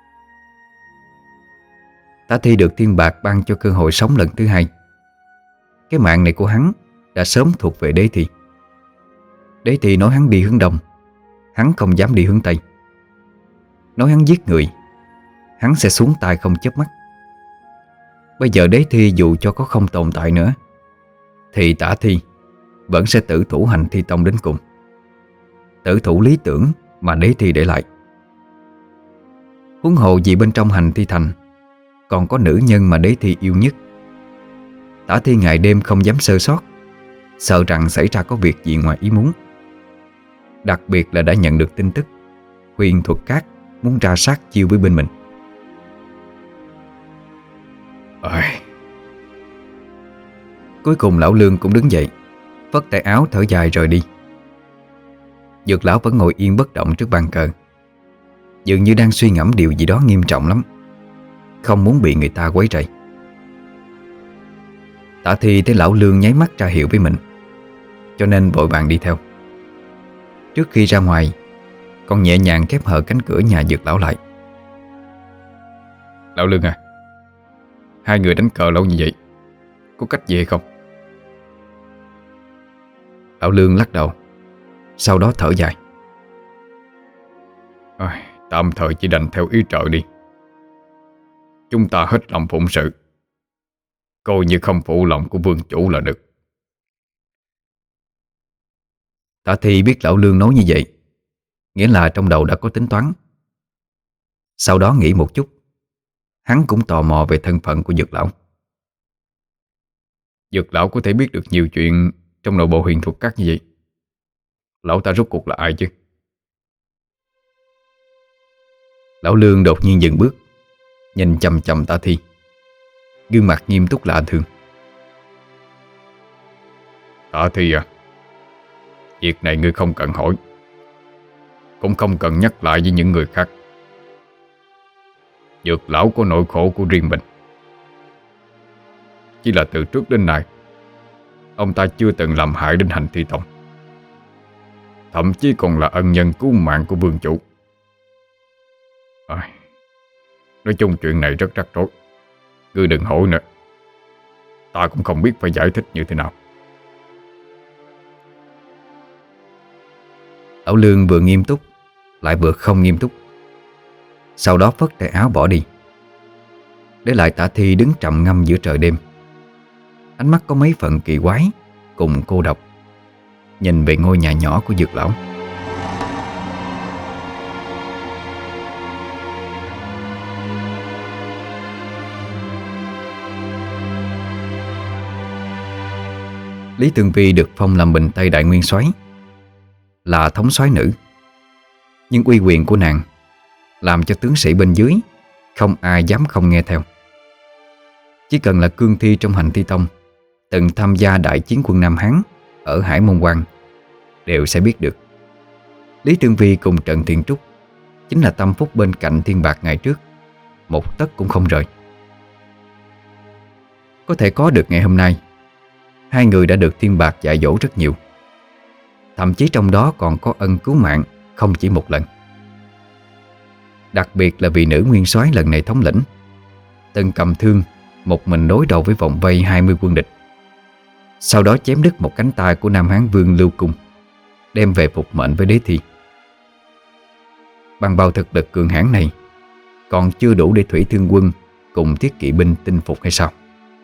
Tả Thi được Thiên Bạc ban cho cơ hội sống lần thứ hai. Cái mạng này của hắn đã sớm thuộc về Đế Thi. Đế Thi nói hắn đi hướng đông, hắn không dám đi hướng tây. Nói hắn giết người, hắn sẽ xuống tay không chớp mắt. Bây giờ Đế Thi dù cho có không tồn tại nữa thì Tả Thi vẫn sẽ tử thủ Hành Thi Tông đến cùng, tử thủ lý tưởng mà Đế Thi để lại. Huống hồ gì bên trong Hành Thi Thành còn có nữ nhân mà Đế Thi yêu nhất. Tả Thi ngày đêm không dám sơ sót, sợ rằng xảy ra có việc gì ngoài ý muốn. Đặc biệt là đã nhận được tin tức Huyền Thuật Các muốn ra sát chiêu với bên mình. Cuối cùng lão Lương cũng đứng dậy, phất tay áo thở dài rời đi. Dược lão vẫn ngồi yên bất động trước bàn cờ, dường như đang suy ngẫm điều gì đó nghiêm trọng lắm, không muốn bị người ta quấy rầy. Tả Thi thấy lão Lương nháy mắt ra hiệu với mình, cho nên vội vàng đi theo. Trước khi ra ngoài, còn nhẹ nhàng khép hờ cánh cửa nhà dược lão lại. Lão Lương à, hai người đánh cờ lâu như vậy, có cách gì hay không? Lão Lương lắc đầu, sau đó thở dài: Tạm thời chỉ đành theo ý trời đi. Chúng ta hết lòng phụng sự, coi như không phụ lòng của vương chủ là được. Tả Thi biết lão Lương nói như vậy, nghĩa là trong đầu đã có tính toán. Sau đó nghĩ một chút, hắn cũng tò mò về thân phận của dược lão. Dược lão có thể biết được nhiều chuyện trong nội bộ Huyền Thuật Các như vậy, lão ta rốt cuộc là ai chứ? Lão Lương đột nhiên dừng bước, nhìn chằm chằm Tả Thi, gương mặt nghiêm túc lạ thường. Tả Thi à, việc này ngươi không cần hỏi. cũng không cần nhắc lại với những người khác. Dược lão có nỗi khổ của riêng mình. Chỉ là từ trước đến nay ông ta chưa từng làm hại đến Hành Thi Tông, thậm chí còn là ân nhân cứu mạng của vương chủ. Nói chung chuyện này rất rắc rối. Ngươi đừng hỏi nữa, ta cũng không biết phải giải thích như thế nào. Lão Lương vừa nghiêm túc lại vừa không nghiêm túc, sau đó phất tay áo bỏ đi, để lại Tả Thi đứng trầm ngâm giữa trời đêm. Ánh mắt có mấy phần kỳ quái cùng cô độc, nhìn về ngôi nhà nhỏ của Dược lão. Lý Tương Vi được phong làm Bình Tây Đại Nguyên Soái, là thống soái nữ. Nhưng uy quyền của nàng làm cho tướng sĩ bên dưới không ai dám không nghe theo. Chỉ cần là cương thi trong Hành Thi Tông từng tham gia đại chiến quân Nam Hán ở Hải Môn Quan đều sẽ biết được Lý Tương Vi cùng Trần Thiện Trúc chính là tâm phúc bên cạnh Thiên Bạc ngày trước, một tấc cũng không rời. Có thể có được ngày hôm nay, hai người đã được Thiên Bạc dạy dỗ rất nhiều, thậm chí trong đó còn có ân cứu mạng không chỉ một lần. Đặc biệt là vị nữ nguyên soái lần này thống lĩnh, từng cầm thương một mình đối đầu với vòng vây 20 quân địch, sau đó chém đứt một cánh tay của Nam Hán Vương Lưu Cung, đem về phục mệnh với Đế Thi. Bằng bao thực lực cường hãn này còn chưa đủ để Thủy Thương Quân cùng Thiết Kỵ binh tinh phục hay sao?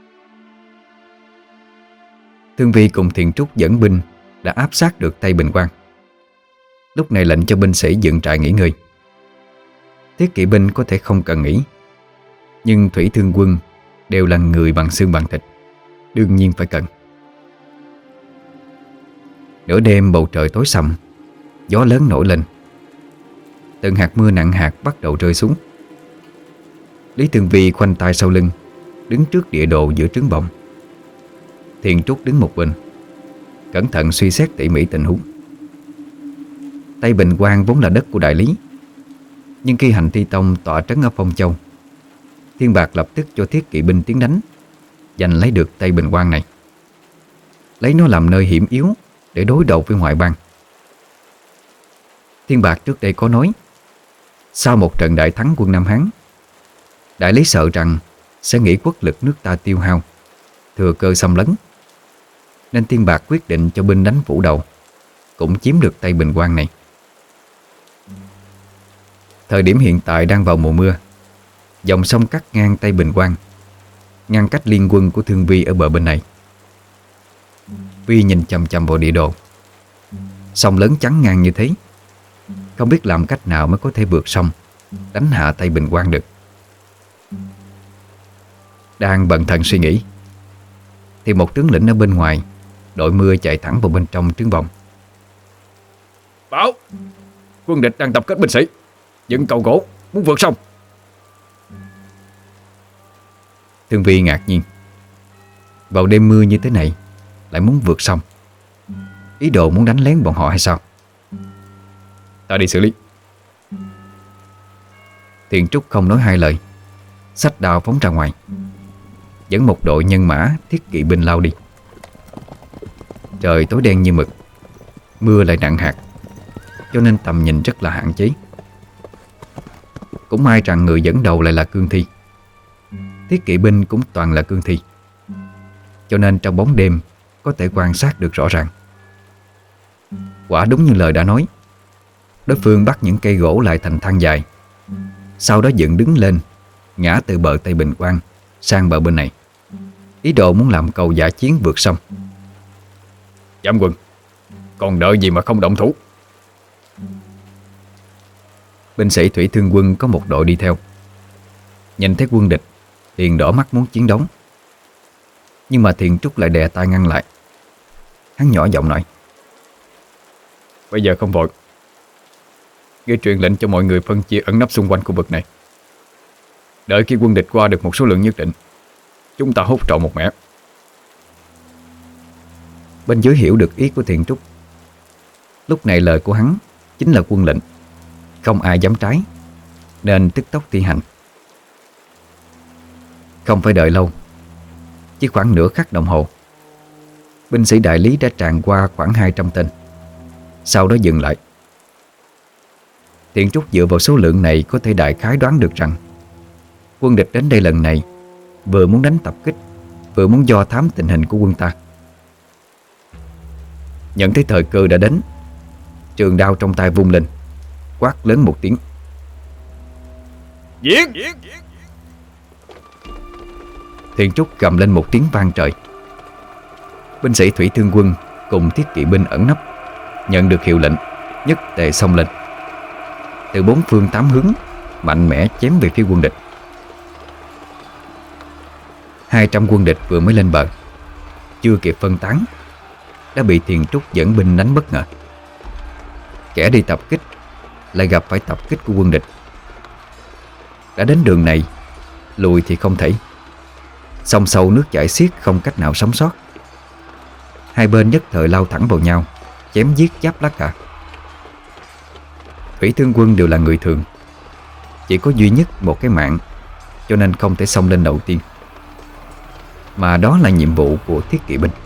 Thương Vi cùng Thiện Trúc dẫn binh đã áp sát được Tây Bình Quan, lúc này lệnh cho binh sĩ dựng trại nghỉ ngơi. Thiết Kỵ binh có thể không cần nghỉ, nhưng Thủy Thương Quân đều là người bằng xương bằng thịt, đương nhiên phải cần. Nửa đêm bầu trời tối sầm, gió lớn nổi lên, từng hạt mưa nặng hạt bắt đầu rơi xuống. Lý Tương Vi khoanh tay sau lưng, đứng trước địa đồ giữa trứng bồng. Thiện Trúc đứng một bên, cẩn thận suy xét tỉ mỉ tình huống. Tây Bình Quan vốn là đất của đại lý, nhưng khi Hành Thi Tông tọa trấn ở Phong Châu, Thiên Bạc lập tức cho Thiết Kỵ binh tiến đánh, giành lấy được Tây Bình Quan này, lấy nó làm nơi hiểm yếu để đối đầu với ngoại bang. Thiên Bạc trước đây có nói, sau một trận đại thắng quân Nam Hán, đại lý sợ rằng sẽ nghĩ quốc lực nước ta tiêu hao, thừa cơ xâm lấn, nên Thiên Bạc quyết định cho binh đánh phủ đầu, cũng chiếm được Tây Bình Quan này. Thời điểm hiện tại đang vào mùa mưa, dòng sông cắt ngang Tây Bình Quan, ngăn cách liên quân của Thương Vi ở bờ bên này. Vi nhìn chằm chằm vào địa đồ, sông lớn chắn ngang như thế, không biết làm cách nào mới có thể vượt sông đánh hạ Tây Bình Quan được. Đang bần thần suy nghĩ thì một tướng lĩnh ở bên ngoài đội mưa chạy thẳng vào bên trong trướng bồng. Báo, quân địch đang tập kết binh sĩ dựng cầu gỗ muốn vượt sông. Thương Vi ngạc nhiên, vào đêm mưa như thế này lại muốn vượt sông, ý đồ muốn đánh lén bọn họ hay sao? Ta đi xử lý. Thiện Trúc không nói hai lời, xách đao phóng ra ngoài, dẫn một đội nhân mã Thiết Kỵ binh lao đi. Trời tối đen như mực, mưa lại nặng hạt, cho nên tầm nhìn rất là hạn chế. Cũng may rằng người dẫn đầu lại là cương thi, Thiết Kỵ binh cũng toàn là cương thi, cho nên trong bóng đêm có thể quan sát được rõ ràng. Quả đúng như lời đã nói, đối phương bắt những cây gỗ lại thành thang dài, sau đó dựng đứng lên, ngã từ bờ Tây Bình Quan sang bờ bên này, ý đồ muốn làm cầu dã chiến vượt sông. Giảm quân, còn đợi gì mà không động thủ? Binh sĩ Thủy Thương Quân có một đội đi theo, nhìn thấy quân địch liền đỏ mắt muốn chiến đấu. Nhưng mà Thiện Trúc lại đè tay ngăn lại. Hắn nhỏ giọng nói, bây giờ không vội, ngươi truyền lệnh cho mọi người phân chia ẩn nấp xung quanh khu vực này. Đợi khi quân địch qua được một số lượng nhất định, chúng ta hút trọn một mẻ. Bên dưới hiểu được ý của Thiện Trúc. Lúc này lời của hắn chính là quân lệnh, Không ai dám trái, nên tức tốc thi hành. Không phải đợi lâu, chỉ khoảng nửa khắc đồng hồ, binh sĩ đại lý đã tràn qua khoảng 200 tên. Sau đó dừng lại. Thiện Trúc dựa vào số lượng này có thể đại khái đoán được rằng quân địch đến đây lần này vừa muốn đánh tập kích, vừa muốn do thám tình hình của quân ta. Nhận thấy thời cơ đã đến, trường đao trong tay vung lên, quát lớn một tiếng: Giết! Thiện Trúc gầm lên một tiếng vang trời. Binh sĩ thủy thương quân cùng thiết kỵ binh ẩn nấp nhận được hiệu lệnh, nhất tề xông lên. Từ bốn phương tám hướng mạnh mẽ chém về phía quân địch. 200 quân địch vừa mới lên bờ, chưa kịp phân tán, đã bị Thiện Trúc dẫn binh đánh bất ngờ. Kẻ đi tập kích lại gặp phải tập kích của quân địch. Đã đến đường này, lùi thì không thể. Sông sâu nước chảy xiết, không cách nào sống sót. Hai bên nhất thời lao thẳng vào nhau, chém giết giáp lá cả. Thủy thương quân đều là người thường, chỉ có duy nhất một cái mạng, cho nên không thể xông lên đầu tiên, mà đó là nhiệm vụ của thiết kỵ binh.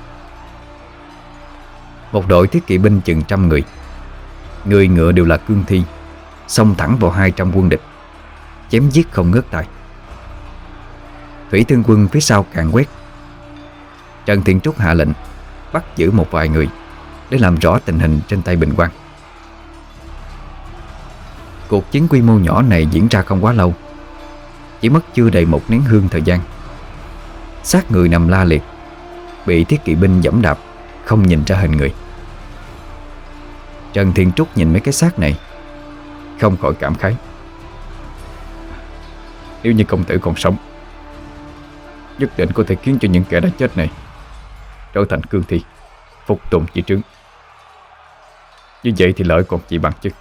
Một đội thiết kỵ binh chừng 100 người, người ngựa đều là cương thi, xông thẳng vào 200 quân địch, chém giết không ngớt tay. Thủy thương quân phía sau càng quét. Trần Thiện Trúc hạ lệnh bắt giữ một vài người để làm rõ tình hình trên Tây Bình Quang. Cuộc chiến quy mô nhỏ này diễn ra không quá lâu, chỉ mất chưa đầy một nén hương thời gian. Xác người nằm la liệt, bị thiết kỵ binh giẫm đạp, không nhìn ra hình người. Trần Thiện Trúc nhìn mấy cái xác này, không khỏi cảm khái: nếu như công tử còn sống, nhất định có thể khiến cho những kẻ đã chết này trở thành cương thi, phục tùng chỉ trướng. Như vậy thì lợi còn gì bằng chứ.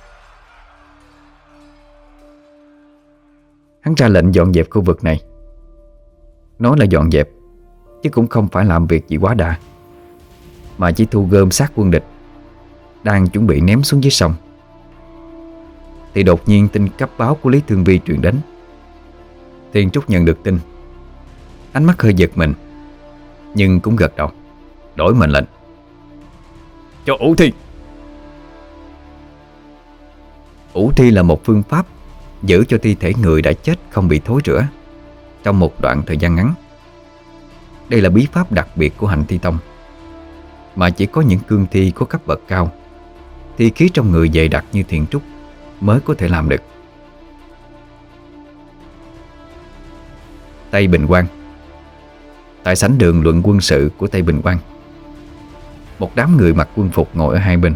Hắn ra lệnh dọn dẹp khu vực này. Nói là dọn dẹp, chứ cũng không phải làm việc gì quá đà, mà chỉ thu gom xác quân địch đang chuẩn bị ném xuống dưới sông. Thì đột nhiên tin cấp báo của Lý Thương Vi truyền đến. Thiện Trúc nhận được tin, ánh mắt hơi giật mình, nhưng cũng gật đầu, đổi mệnh lệnh: cho ủ thi. Ủ thi là một phương pháp giữ cho thi thể người đã chết không bị thối rữa trong một đoạn thời gian ngắn. Đây là bí pháp đặc biệt của Hành Thi Tông, mà chỉ có những cương thi có cấp bậc cao, thi khí trong người dày đặc như Thiện Trúc mới có thể làm được. Tây Bình Quang. Tại sảnh đường luận quân sự của Tây Bình Quang, một đám người mặc quân phục ngồi ở hai bên.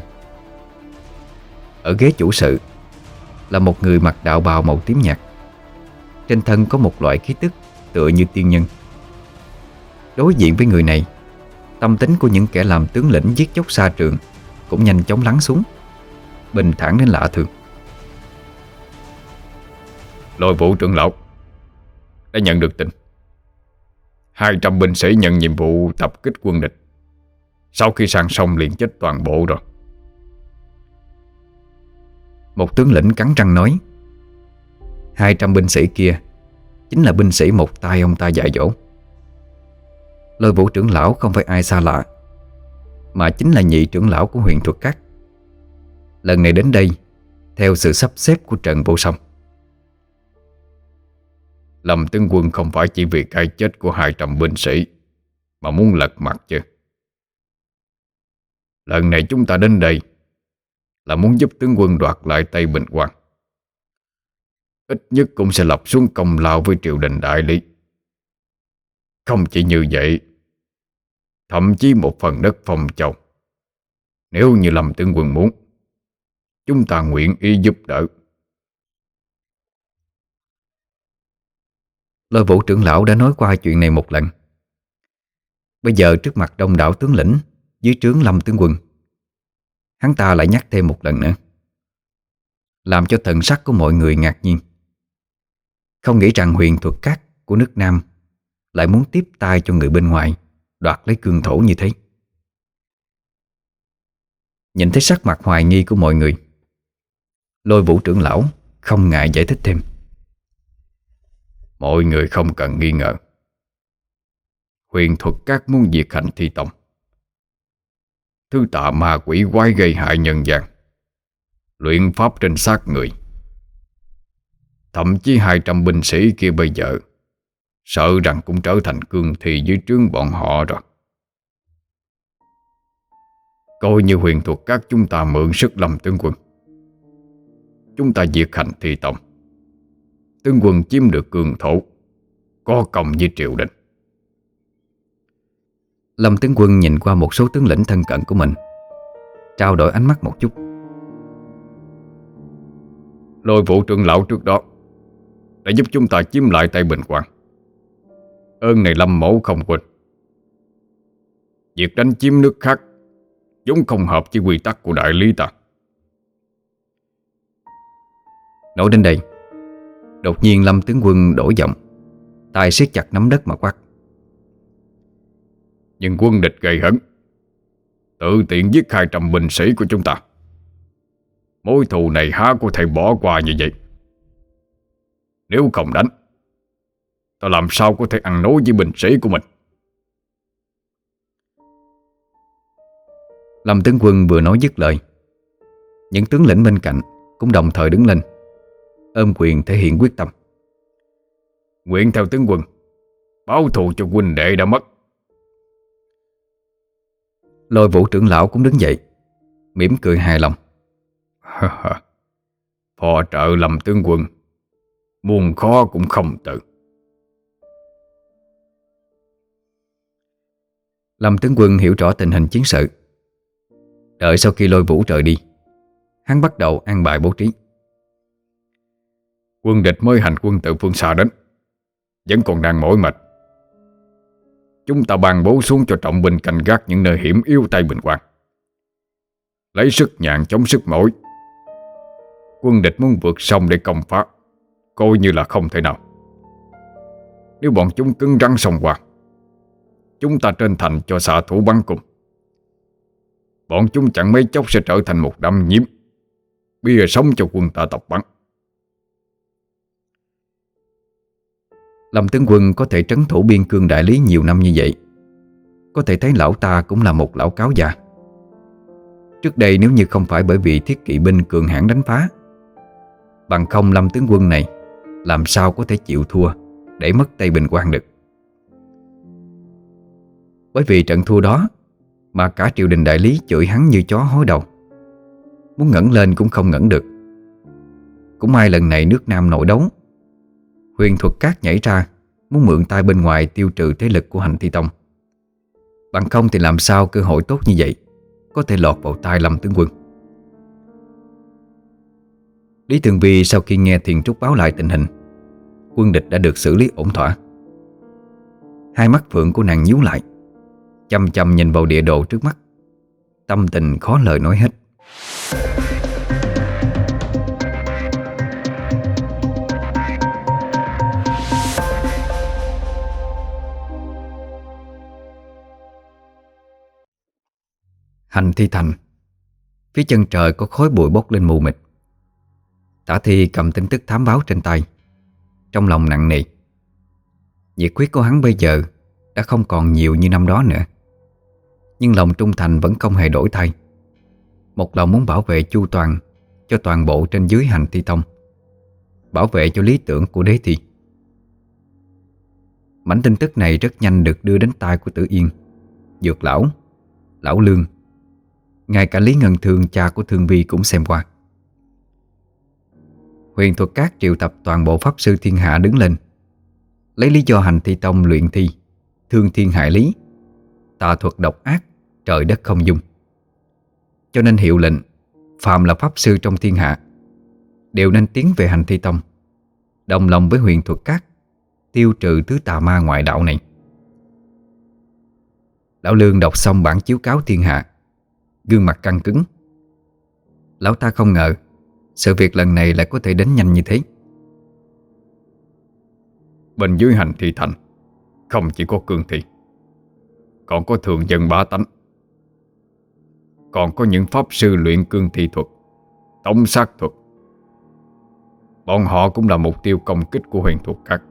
Ở ghế chủ sự là một người mặc đạo bào màu tím nhạt, trên thân có một loại khí tức tựa như tiên nhân. Đối diện với người này, tâm tính của những kẻ làm tướng lĩnh giết chóc xa trường cũng nhanh chóng lắng xuống, bình thản đến lạ thường. Lôi Vũ trưởng lão đã nhận được tin 200 binh sĩ nhận nhiệm vụ tập kích quân địch, sau khi sang sông liền chết toàn bộ rồi. Một tướng lĩnh cắn răng nói: 200 binh sĩ kia chính là binh sĩ một tay ông ta dạy dỗ. Lôi Vũ trưởng lão không phải ai xa lạ, mà chính là nhị trưởng lão của huyện Thuật Cát. Lần này đến đây theo sự sắp xếp của Trần Vô Song. Lâm tướng quân không phải chỉ vì cái chết của 200 binh sĩ mà muốn lật mặt chứ. Lần này chúng ta đến đây là muốn giúp tướng quân đoạt lại Tây Bình Quang. Ít nhất cũng sẽ lập xuống công lao với triều đình đại lý. Không chỉ như vậy, thậm chí một phần đất Phong Châu, nếu như Lâm tướng quân muốn, chúng ta nguyện ý giúp đỡ. Lôi Vũ trưởng lão đã nói qua chuyện này một lần. Bây giờ trước mặt đông đảo tướng lĩnh dưới trướng Lâm tướng quân, hắn ta lại nhắc thêm một lần nữa, làm cho thần sắc của mọi người ngạc nhiên. Không nghĩ rằng huyền Thuật Cát của nước Nam lại muốn tiếp tay cho người bên ngoài đoạt lấy cương thổ như thế. Nhìn thấy sắc mặt hoài nghi của mọi người, Lôi Vũ trưởng lão không ngại giải thích thêm. Mọi người không cần nghi ngờ, huyền thuật các muốn diệt Hành Thi Tông, thứ tà ma quỷ quái gây hại nhân gian, luyện pháp trên xác người. Thậm chí 200 binh sĩ kia bây giờ sợ rằng cũng trở thành cương thi dưới trướng bọn họ rồi. Coi như huyền thuật các chúng ta mượn sức Lâm tướng quân, chúng ta diệt Hành Thi Tông, tướng quân chiếm được cường thổ, có công với triều đình. Lâm tướng quân nhìn qua một số tướng lĩnh thân cận của mình, trao đổi ánh mắt một chút. Lôi Vũ trưởng lão trước đó đã giúp chúng ta chiếm lại Tây Bình Quang, ơn này Lâm mẫu không quên. Việc đánh chiếm nước khác vốn không hợp với quy tắc của đại lý ta. Nói đến đây, đột nhiên Lâm tướng quân đổi giọng, tay siết chặt nắm đất mà quát. Nhưng quân địch gây hấn, tự tiện giết 200 binh sĩ của chúng ta, mối thù này há có thể bỏ qua như vậy. Nếu không đánh, ta làm sao có thể ăn nói với binh sĩ của mình. Lâm tướng quân vừa nói dứt lời, những tướng lĩnh bên cạnh cũng đồng thời đứng lên, ôm quyền thể hiện quyết tâm. Nguyện theo tướng quân báo thù cho huynh đệ đã mất. Lôi Vũ trưởng lão cũng đứng dậy, mỉm cười hài lòng. Phò trợ Lâm tướng quân, muôn khó cũng không tự. Lâm tướng quân hiểu rõ tình hình chiến sự. Đợi sau khi Lôi Vũ rời đi, hắn bắt đầu an bài bố trí. Quân địch mới hành quân từ phương xa đến, vẫn còn đang mỏi mệt. Chúng ta ban bố xuống cho trọng binh canh gác những nơi hiểm yếu Tây Bình Quang, lấy sức nhạn chống sức mỏi. Quân địch muốn vượt sông để công phá coi như là không thể nào. Nếu bọn chúng cứng rắn xông qua, chúng ta trên thành cho xạ thủ bắn cùng. Bọn chúng chẳng mấy chốc sẽ trở thành một đám nhiễm, bia sống cho quân ta tộc bắn. Lâm tướng quân có thể trấn thủ biên cương đại lý nhiều năm như vậy, có thể thấy lão ta cũng là một lão cáo già. Trước đây nếu như không phải bởi vì thiết kỵ binh cường hãn đánh phá, bằng không Lâm tướng quân này làm sao có thể chịu thua để mất Tây Bình Quang được. Bởi vì trận thua đó mà cả triều đình đại lý chửi hắn như chó hối đầu, muốn ngẩng lên cũng không ngẩng được. Cũng may lần này nước Nam nội đấu, huyền thuật các nhảy ra muốn mượn tay bên ngoài tiêu trừ thế lực của Hành Thi Tông. Bằng không thì làm sao cơ hội tốt như vậy có thể lọt vào tay Lâm tướng quân. Lý Tường Vi sau khi nghe Thiền Trúc báo lại tình hình quân địch đã được xử lý ổn thỏa, hai mắt phượng của nàng nhíu lại, chăm chăm nhìn vào địa đồ trước mắt, tâm tình khó lời nói hết. Hành Thi thành, phía chân trời có khói bụi bốc lên mù mịt. Tả Thi cầm tin tức thám báo trên tay, trong lòng nặng nề. Nhiệt huyết của hắn bây giờ đã không còn nhiều như năm đó nữa, nhưng lòng trung thành vẫn không hề đổi thay. Một lòng muốn bảo vệ chu toàn cho toàn bộ trên dưới Hành Thi Tông, bảo vệ cho lý tưởng của Đế Thi. Mảnh tin tức này rất nhanh được đưa đến tai của Tử Yên, Dược Lão, Lão Lương. Ngay cả Lý Ngân Thương, cha của Thương Vi cũng xem qua. Huyền thuật các triệu tập toàn bộ pháp sư thiên hạ đứng lên, lấy lý do Hành Thi Tông luyện thi thương thiên hại lý, tà thuật độc ác, trời đất không dung. Cho nên hiệu lệnh phàm là pháp sư trong thiên hạ đều nên tiến về Hành Thi Tông, đồng lòng với huyền thuật các, tiêu trừ thứ tà ma ngoại đạo này. Lão Lương đọc xong bản chiếu cáo thiên hạ, gương mặt căng cứng. Lão ta không ngờ sự việc lần này lại có thể đến nhanh như thế. Bên dưới Hành Thi thành không chỉ có cương thi, còn có thường dân bá tánh, còn có những pháp sư luyện cương thi thuật, tống sát thuật, bọn họ cũng là mục tiêu công kích của huyền thuật các.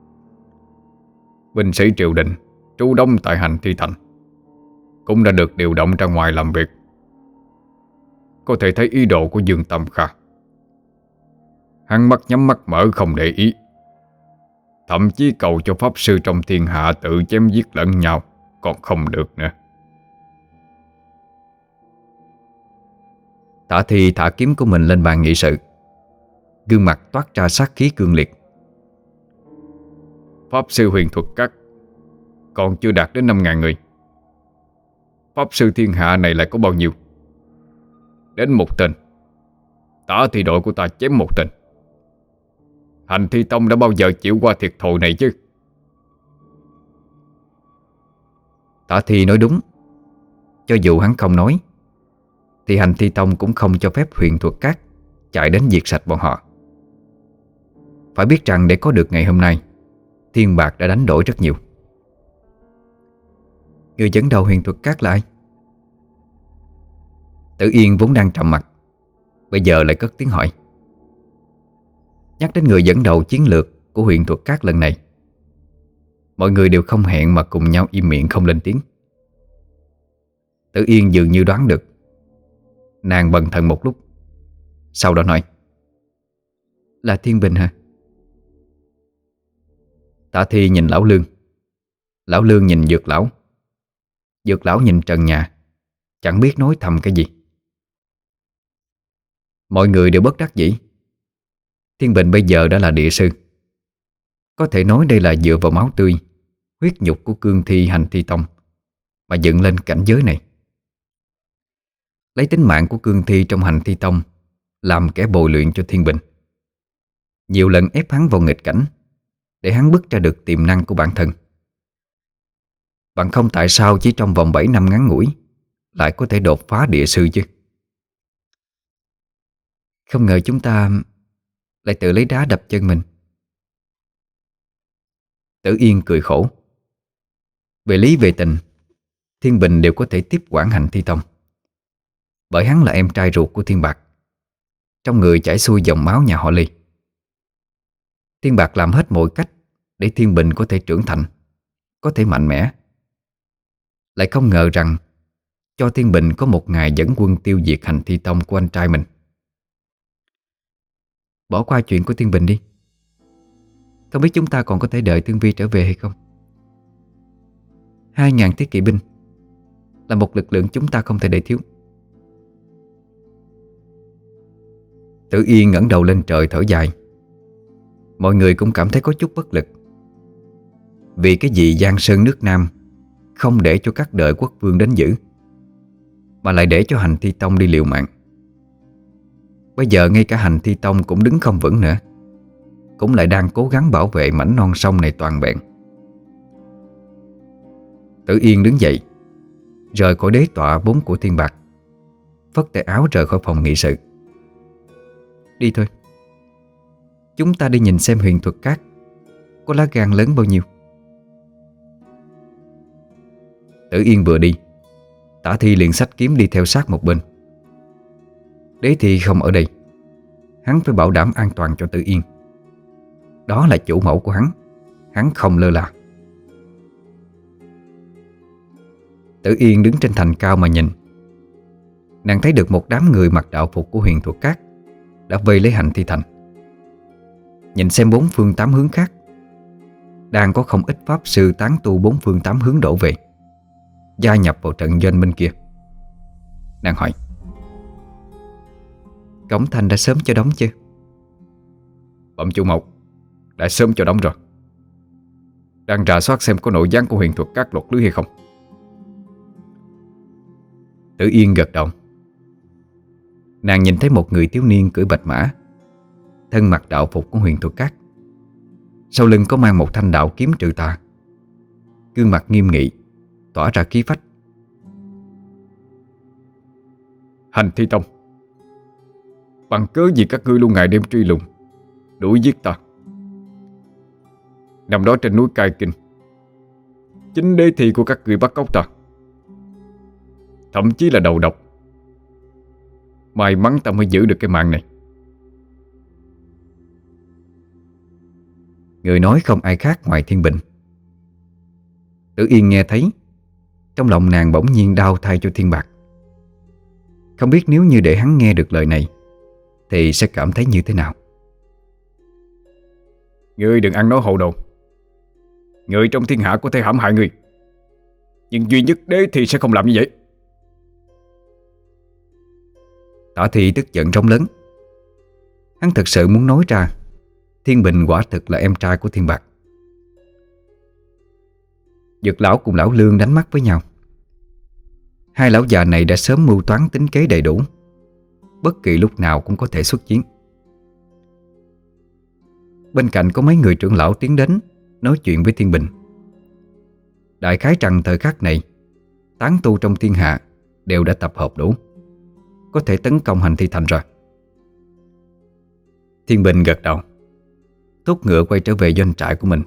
Binh sĩ triều đình trú đóng tại Hành Thi Thành cũng đã được điều động ra ngoài làm việc. Có thể thấy ý đồ của Dương Tâm Kha. Hắn mắt nhắm mắt mở không để ý, thậm chí cầu cho pháp sư trong thiên hạ tự chém giết lẫn nhau còn không được nữa. Tả Thi thả kiếm của mình lên bàn nghị sự, gương mặt toát ra sát khí cương liệt. Pháp sư huyền thuật các còn chưa đạt đến 5.000 người. Pháp sư thiên hạ này lại có bao nhiêu? Đến một tên, Tả Thi đội của ta chém một tên. Hành Thi Tông đã bao giờ chịu qua thiệt thòi này chứ? Tả Thi nói đúng. Cho dù hắn không nói thì Hành Thi Tông cũng không cho phép huyền thuật các chạy đến diệt sạch bọn họ. Phải biết rằng để có được ngày hôm nay, Thiên Bạc đã đánh đổi rất nhiều. Người dẫn đầu huyền thuật các là ai? Tử Yên vốn đang trầm mặc, bây giờ lại cất tiếng hỏi. Nhắc đến người dẫn đầu chiến lược của huyền thuật các lần này, mọi người đều không hẹn mà cùng nhau im miệng không lên tiếng. Tử Yên dường như đoán được. Nàng bần thần một lúc, sau đó nói: Là Thiên Bình hả? Tả Thi nhìn Lão Lương, Lão Lương nhìn Dược Lão, Dược Lão nhìn trần nhà, chẳng biết nói thầm cái gì. Mọi người đều bất đắc dĩ. Thiên Bình bây giờ đã là địa sư, có thể nói đây là dựa vào máu tươi, huyết nhục của cương thi Hành Thi Tông mà dựng lên cảnh giới này. Lấy tính mạng của cương thi trong Hành Thi Tông làm kẻ bồi luyện cho Thiên Bình, nhiều lần ép hắn vào nghịch cảnh để hắn bứt ra được tiềm năng của bản thân. Bằng không tại sao chỉ trong vòng 7 năm ngắn ngủi lại có thể đột phá địa sư chứ? Không ngờ chúng ta lại tự lấy đá đập chân mình. Tử Yên cười khổ. Về lý về tình, Thiên Bình đều có thể tiếp quản Hành Thi Tông, bởi hắn là em trai ruột của Thiên Bạc, trong người chảy xuôi dòng máu nhà họ Ly. Thiên Bạc làm hết mọi cách để Thiên Bình có thể trưởng thành, có thể mạnh mẽ. Lại không ngờ rằng cho Thiên Bình có một ngày dẫn quân tiêu diệt Hành Thi Tông của anh trai mình. Bỏ qua chuyện của Thiên Bình đi. Không biết chúng ta còn có thể đợi Tương Vi trở về hay không? 2.000 thiết kỵ binh là một lực lượng chúng ta không thể để thiếu. Tử Yên ngẩng đầu lên trời thở dài. Mọi người cũng cảm thấy có chút bất lực. Vì cái gì Giang Sơn nước Nam không để cho các đời quốc vương đến giữ, mà lại để cho Hành Thi Tông đi liều mạng. Bây giờ ngay cả Hành Thi Tông cũng đứng không vững nữa, cũng lại đang cố gắng bảo vệ mảnh non sông này toàn vẹn. Tử Yên đứng dậy, rời khỏi đế tọa vốn của Thiên Bạc, phất tay áo rời khỏi phòng nghị sự. Đi thôi. Chúng ta đi nhìn xem huyền thuật các có lá gan lớn bao nhiêu. Tử Yên vừa đi, Tả Thi liền xách kiếm đi theo sát một bên. Đế Thi không ở đây, hắn phải bảo đảm an toàn cho Tử Yên. Đó là chủ mẫu của hắn không lơ là. Tử Yên đứng trên thành cao mà nhìn. Nàng thấy được một đám người mặc đạo phục của huyền thuật các đã vây lấy Hành Thi Thành. Nhìn xem bốn phương tám hướng khác, đang có không ít pháp sư tán tu bốn phương tám hướng đổ về, gia nhập vào trận doanh bên kia. Nàng hỏi: Cổng thành đã sớm cho đóng chưa? Bẩm chủ mẫu, đã sớm cho đóng rồi. Đang rà soát xem có nội gián của huyền thuật các lọt lưới hay không. Tử Yên gật đầu. Nàng nhìn thấy một người thiếu niên cưỡi bạch mã, thân mặc đạo phục của huyền thuật các, sau lưng có mang một thanh đạo kiếm trừ tà, gương mặt nghiêm nghị, tỏa ra khí phách. Hành Thi Tông, bằng cớ gì các ngươi luôn ngày đêm truy lùng, đuổi giết ta? Nằm đó trên núi Cai Kinh, chính đế thi của các ngươi bắt cóc ta, thậm chí là đầu độc. May mắn ta mới giữ được cái mạng này. Người nói không ai khác ngoài Thiên Bình. Tử Yên nghe thấy, trong lòng nàng bỗng nhiên đau thay cho Thiên Bạc. Không biết nếu như để hắn nghe được lời này thì sẽ cảm thấy như thế nào. Ngươi đừng ăn nói hồ đồ. Người trong thiên hạ có thể hãm hại ngươi, nhưng duy nhất đế thì sẽ không làm như vậy. Tả Thị tức giận rống lớn. Hắn thật sự muốn nói ra Thiên Bình quả thực là em trai của Thiên Bạc. Dược lão cùng lão Lương đánh mắt với nhau. Hai lão già này đã sớm mưu toán tính kế đầy đủ, bất kỳ lúc nào cũng có thể xuất chiến. Bên cạnh có mấy người trưởng lão tiến đến nói chuyện với Thiên Bình. Đại khái rằng thời khắc này tán tu trong thiên hạ đều đã tập hợp đủ, có thể tấn công Hành Thi Thành rồi. Thiên Bình gật đầu, thúc ngựa quay trở về doanh trại của mình.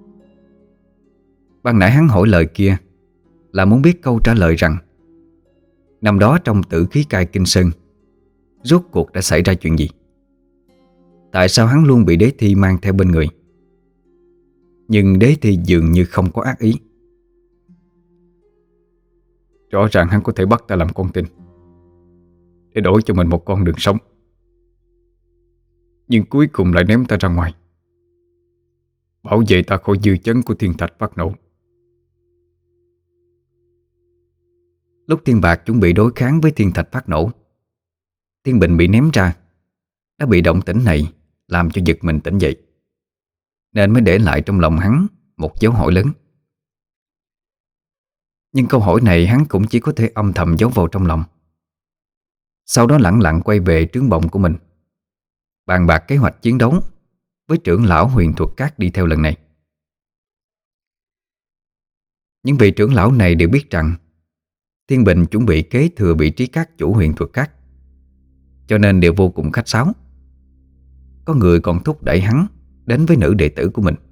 Ban nãy hắn hỏi lời kia là muốn biết câu trả lời rằng năm đó trong Tử Khí Cai Kinh Sơn rốt cuộc đã xảy ra chuyện gì. Tại sao hắn luôn bị Đế Thi mang theo bên người, nhưng Đế Thi dường như không có ác ý. Rõ ràng hắn có thể bắt ta làm con tin để đổi cho mình một con đường sống, nhưng cuối cùng lại ném ta ra ngoài, bảo vệ ta khỏi dư chấn của thiên thạch phát nổ. Lúc Thiên Bạc chuẩn bị đối kháng với thiên thạch phát nổ, Thiên Bình bị ném ra, đã bị động tĩnh này làm cho giật mình tỉnh dậy, nên mới để lại trong lòng hắn một dấu hỏi lớn. Nhưng câu hỏi này hắn cũng chỉ có thể âm thầm giấu vào trong lòng. Sau đó lẳng lặng quay về trướng bồng của mình, bàn bạc kế hoạch chiến đấu với trưởng lão Huyền Thuật Các đi theo lần này. Những vị trưởng lão này đều biết rằng Thiên Bình chuẩn bị kế thừa vị trí các chủ Huyền Thuật Các, cho nên đều vô cùng khách sáo. Có người còn thúc đẩy hắn đến với nữ đệ tử của mình.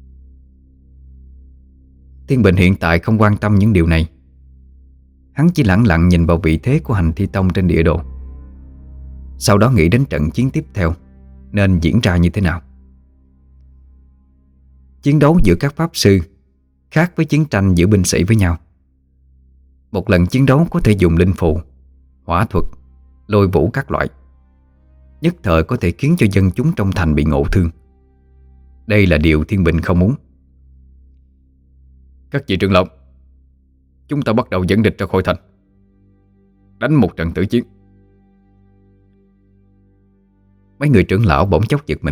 Thiên Bình hiện tại không quan tâm những điều này. Hắn chỉ lẳng lặng nhìn vào vị thế của Hành Thi Tông trên địa đồ, sau đó nghĩ đến trận chiến tiếp theo nên diễn ra như thế nào. Chiến đấu giữa các pháp sư khác với chiến tranh giữa binh sĩ với nhau. Một lần chiến đấu có thể dùng linh phù, hỏa thuật, lôi vũ các loại, nhất thời có thể khiến cho dân chúng trong thành bị ngộ thương. Đây là điều Thiên Bình không muốn. Các vị trưởng lão, chúng ta bắt đầu dẫn địch ra khỏi thành, đánh một trận tử chiến. Mấy người trưởng lão bỗng chốc giật mình.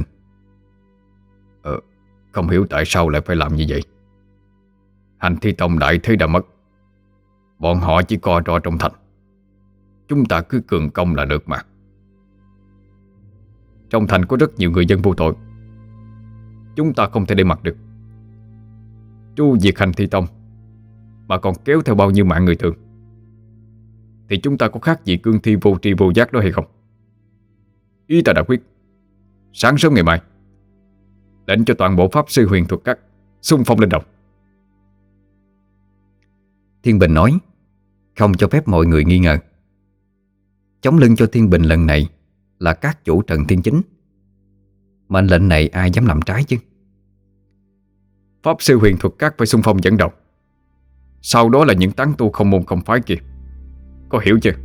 Không hiểu tại sao lại phải làm như vậy. Hành Thi Tông đại thế đã mất, bọn họ chỉ co ro trong thành, chúng ta cứ cường công là được mà. Trong thành có rất nhiều người dân vô tội, chúng ta không thể để mặc được. Tru diệt Hành Thi Tông mà còn kéo theo bao nhiêu mạng người thường, thì chúng ta có khác gì cương thi vô tri vô giác đó hay không? Ý ta đã quyết, sáng sớm ngày mai lệnh cho toàn bộ pháp sư Huyền Thuật Các xung phong lên đồng. Thiên Bình nói, không cho phép mọi người nghi ngờ. Chống lưng cho Thiên Bình lần này là các chủ Trần Thiên Chính. Mệnh lệnh này ai dám làm trái chứ? Pháp sư Huyền Thuật Các phải xung phong dẫn đầu, sau đó là những tán tu không môn không phái kia. Có hiểu chưa?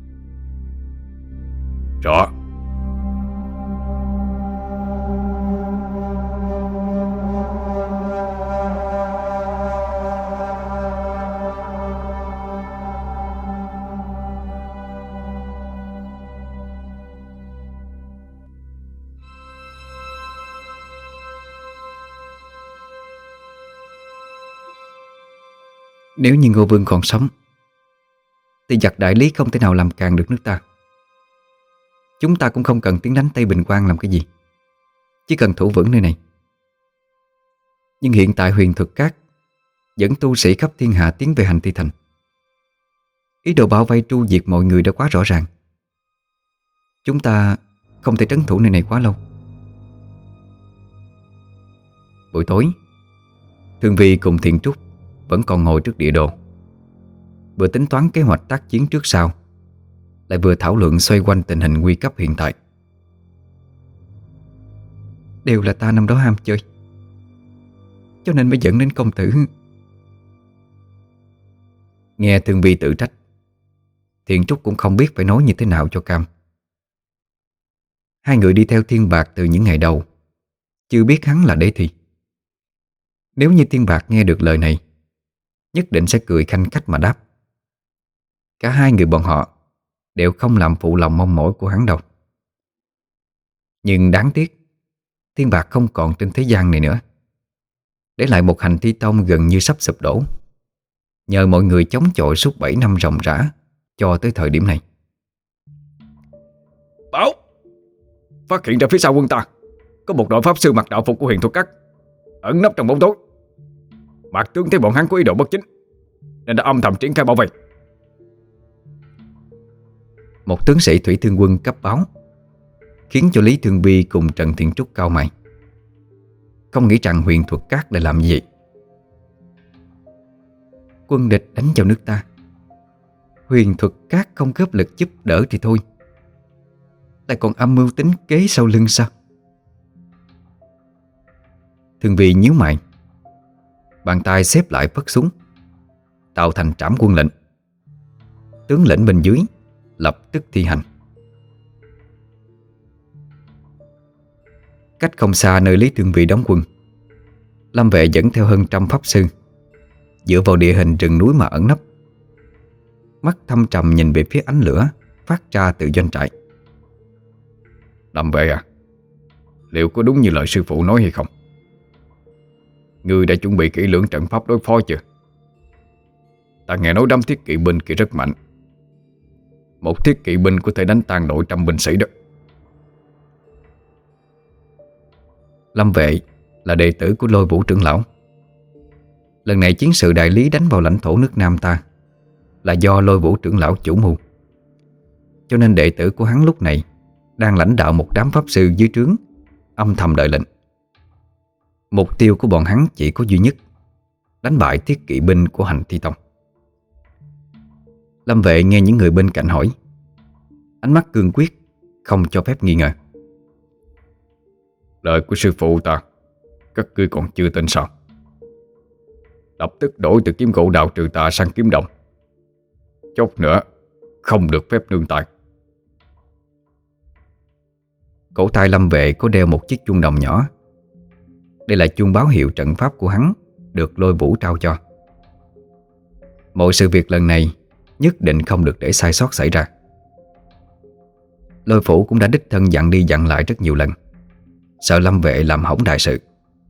Rõ. Nếu như Ngô Vương còn sống thì giặc đại lý không thể nào làm càn được nước ta. Chúng ta cũng không cần tiến đánh Tây Bình Quang làm cái gì, chỉ cần thủ vững nơi này. Nhưng hiện tại Huyền Thuật Các dẫn tu sĩ khắp thiên hạ tiến về Hành Thi Thành. Ý đồ bao vây tru diệt mọi người đã quá rõ ràng. Chúng ta không thể trấn thủ nơi này quá lâu. Buổi tối, Thương Vi cùng Thiện Trúc vẫn còn ngồi trước địa đồ, vừa tính toán kế hoạch tác chiến trước sau, lại vừa thảo luận xoay quanh tình hình nguy cấp hiện tại. Đều là ta năm đó ham chơi, cho nên mới dẫn đến công tử. Nghe Thương Vi tự trách, Thiện Trúc cũng không biết phải nói như thế nào cho cam. Hai người đi theo Thiên Bạc từ những ngày đầu, chưa biết hắn là Đế Thi. Nếu như Thiên Bạc nghe được lời này, nhất định sẽ cười khanh khách mà đáp. Cả hai người bọn họ đều không làm phụ lòng mong mỏi của hắn đâu. Nhưng đáng tiếc, Thiên Bạc không còn trên thế gian này nữa, để lại một hành thi tông gần như sắp sụp đổ, nhờ mọi người chống chọi suốt 7 năm ròng rã cho tới thời điểm này. Báo! Phát hiện ra phía sau quân ta có một đội pháp sư mặc đạo phục của Huyền Thuật Các ẩn nấp trong bóng tối. Mạc tướng thấy bọn hắn có ý đồ bất chính nên đã âm thầm triển khai bảo vệ. Một tướng sĩ thủy thương quân cấp báo, khiến cho Lý Thương Vi cùng Trần Thiện Trúc cau mày. Không nghĩ rằng Huyền Thuật Các lại làm gì vậy? Quân địch đánh vào nước ta, Huyền Thuật Các không góp lực giúp đỡ thì thôi, lại còn âm mưu tính kế sau lưng sao? Thương Vi nhíu mày, bàn tay xếp lại phất xuống, tạo thành trảm quân lệnh. Tướng lĩnh bên dưới lập tức thi hành. Cách không xa nơi Lý Thương Vi đóng quân, Lâm Vệ dẫn theo hơn 100 pháp sư dựa vào địa hình rừng núi mà ẩn nấp, mắt thâm trầm nhìn về phía ánh lửa phát ra từ doanh trại. Lâm Vệ à, liệu có đúng như lời sư phụ nói hay không? Ngươi đã chuẩn bị kỹ lưỡng trận pháp đối phó chưa? Ta nghe nói đám thiết kỵ binh kia rất mạnh. Một thiết kỵ binh có thể đánh tan đội 100 binh sĩ đó. Lâm Vệ là đệ tử của Lôi Vũ trưởng lão. Lần này chiến sự đại lý đánh vào lãnh thổ nước Nam ta là do Lôi Vũ trưởng lão chủ mưu, cho nên đệ tử của hắn lúc này đang lãnh đạo một đám pháp sư dưới trướng, âm thầm đợi lệnh. Mục tiêu của bọn hắn chỉ có duy nhất: đánh bại thiết kỵ binh của Hành Thi Tông. Lâm Vệ nghe những người bên cạnh hỏi, ánh mắt cương quyết, không cho phép nghi ngờ. Lời của sư phụ ta các ngươi còn chưa tin sao? Lập tức đổi từ kiếm gỗ đào trừ tà sang kiếm đồng. Chốc nữa không được phép nương tay. Cổ tay Lâm Vệ có đeo một chiếc chuông đồng nhỏ. Đây là chuông báo hiệu trận pháp của hắn được Lôi Vũ trao cho. Mọi sự việc lần này nhất định không được để sai sót xảy ra. Lôi Phủ cũng đã đích thân dặn đi dặn lại rất nhiều lần, sợ Lâm Vệ làm hỏng đại sự.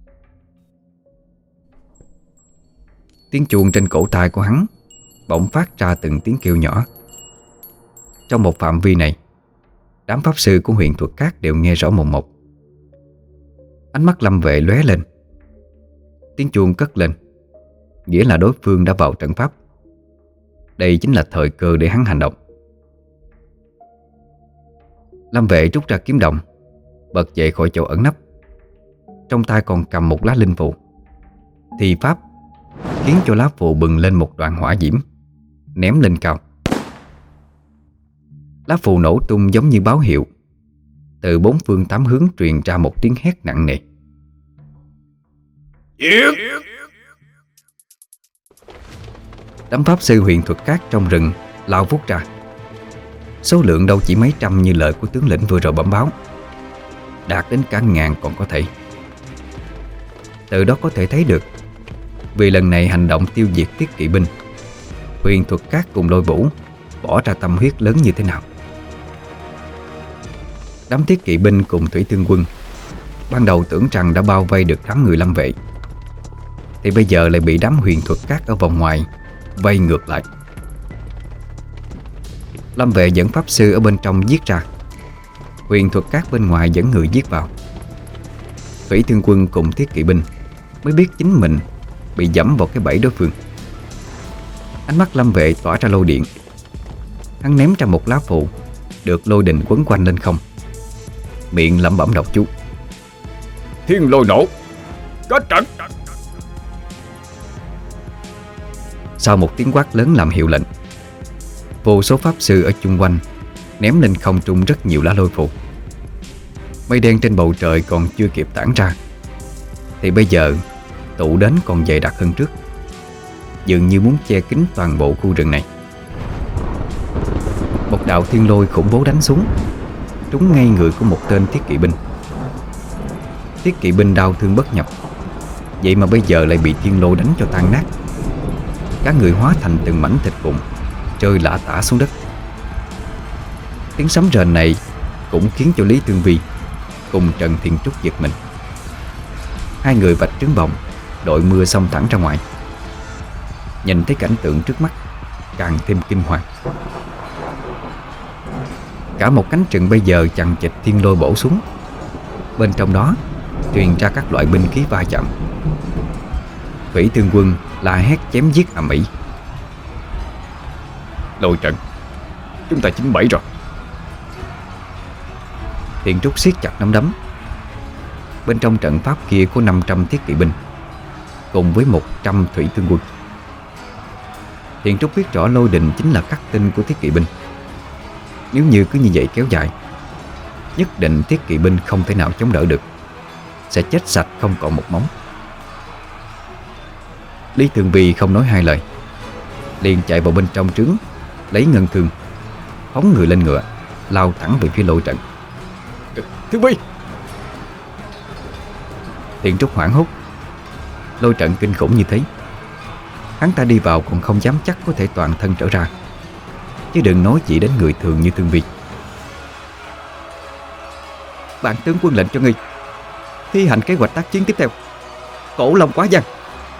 Tiếng chuông trên cổ tay của hắn bỗng phát ra từng tiếng kêu nhỏ. Trong một phạm vi này, đám pháp sư của Huyền Thuật Các đều nghe rõ mồn một. Ánh mắt Lâm Vệ lóe lên. Tiếng chuông cất lên, nghĩa là đối phương đã vào trận pháp. Đây chính là thời cơ để hắn hành động. Lâm Vệ rút ra kiếm đồng, bật dậy khỏi chỗ ẩn nấp. Trong tay còn cầm một lá linh phù. Thì pháp khiến cho lá phù bừng lên một đoạn hỏa diễm, ném lên cao. Lá phù nổ tung giống như báo hiệu. Từ 4 phương 8 hướng truyền ra một tiếng hét nặng nề. Giết! Đám pháp sư Huyền Thuật Các trong rừng lao vút ra. Số lượng đâu chỉ mấy trăm như lời của tướng lĩnh vừa rồi bẩm báo, đạt đến cả ngàn còn có thể. Từ đó có thể thấy được, vì lần này hành động tiêu diệt thiết kỵ binh, Huyền Thuật Các cùng Lôi Vũ bỏ ra tâm huyết lớn như thế nào. Đám thiết kỵ binh cùng thủy thương quân ban đầu tưởng rằng đã bao vây được đám người Lâm Vệ, thì bây giờ lại bị đám Huyền Thuật Các ở vòng ngoài vây ngược lại. Lâm Vệ dẫn pháp sư ở bên trong giết ra, Huyền Thuật Các bên ngoài dẫn người giết vào. Thủy thương quân cùng thiết kỵ binh mới biết chính mình bị dẫm vào cái bẫy đối phương. Ánh mắt Lâm Vệ tỏa ra lôi điện. Hắn ném ra một lá phù được lôi đình quấn quanh lên không, miệng lẩm bẩm đọc chú: Thiên lôi nổ, kết trận. Sau một tiếng quát lớn làm hiệu lệnh, vô số pháp sư ở chung quanh ném lên không trung rất nhiều lá lôi phù. Mây đen trên bầu trời còn chưa kịp tản ra, thì bây giờ tụ đến còn dày đặc hơn trước, dường như muốn che kín toàn bộ khu rừng này. Một đạo thiên lôi khủng bố đánh xuống, trúng ngay người của một tên thiết kỵ binh. Thiết kỵ binh đau thương bất nhập, vậy mà bây giờ lại bị thiên lôi đánh cho tan nát. Các người hóa thành từng mảnh thịt vụn, rơi lả tả xuống đất. Tiếng sấm rền này cũng khiến cho Lý Tương Vi cùng Trần Thiên Trúc giật mình. Hai người vạch trứng bồng, đội mưa xông thẳng ra ngoài. Nhìn thấy cảnh tượng trước mắt càng thêm kinh hoàng. Cả một cánh rừng bây giờ chằng chịt thiên lôi bổ xuống. Bên trong đó truyền ra các loại binh khí va chạm. Vĩ Thương Quân la hét chém giết ầm ĩ. Lôi trận, chúng ta 97 rồi. Thiên Trúc siết chặt nắm đấm. Bên trong trận pháp kia có 500 thiết kỵ binh cùng với 100 thủy thương quân. Thiên Trúc biết rõ lôi đình chính là khắc tinh của thiết kỵ binh. Nếu như cứ như vậy kéo dài, nhất định thiết kỵ binh không thể nào chống đỡ được, sẽ chết sạch không còn một móng. Lý Thường Vi không nói hai lời, liền chạy vào bên trong trướng, lấy ngân thương, phóng người lên ngựa, lao thẳng về phía lôi trận. Thương Vi! Thiên Trúc hoảng hốt. Lôi trận kinh khủng như thế, hắn ta đi vào còn không dám chắc có thể toàn thân trở ra, chứ đừng nói chỉ đến người thường như Thương Vi. Bản tướng quân lệnh cho ngươi thi hành kế hoạch tác chiến tiếp theo. Cổ Long Quá Giang.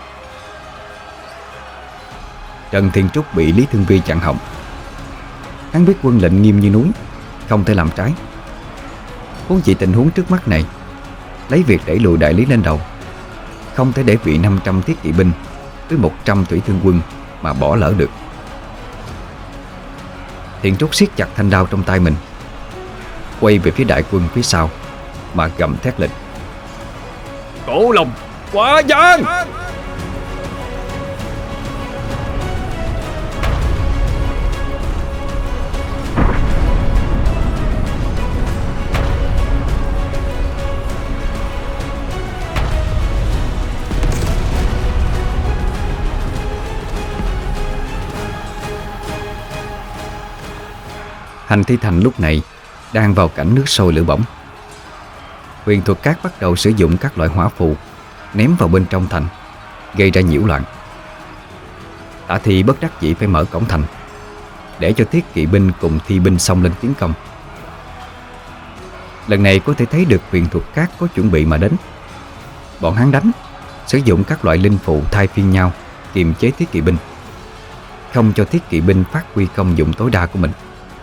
Trần Thiên Trúc bị Lý Thương Vi chặn họng. Hắn biết quân lệnh nghiêm như núi, không thể làm trái. Huống chỉ tình huống trước mắt này, lấy việc đẩy lùi đại lý lên đầu, không thể để vị 500 thiết kỵ binh với 100 thủy thương quân mà bỏ lỡ được. Thiên Trúc siết chặt thanh đao trong tay mình, quay về phía đại quân phía sau mà gầm thét lên. Cổ Long Quá Giang! Hành Thi Thành lúc này đang vào cảnh nước sôi lửa bỏng. Huyền Thuật Các bắt đầu sử dụng các loại hỏa phù ném vào bên trong thành, gây ra nhiễu loạn. Tả Thi bất đắc dĩ phải mở cổng thành để cho thiết kỵ binh cùng thi binh xông lên tiến công. Lần này có thể thấy được Huyền Thuật Các có chuẩn bị mà đến. Bọn hắn đánh, sử dụng các loại linh phù thay phiên nhau kiềm chế thiết kỵ binh, không cho thiết kỵ binh phát huy công dụng tối đa của mình.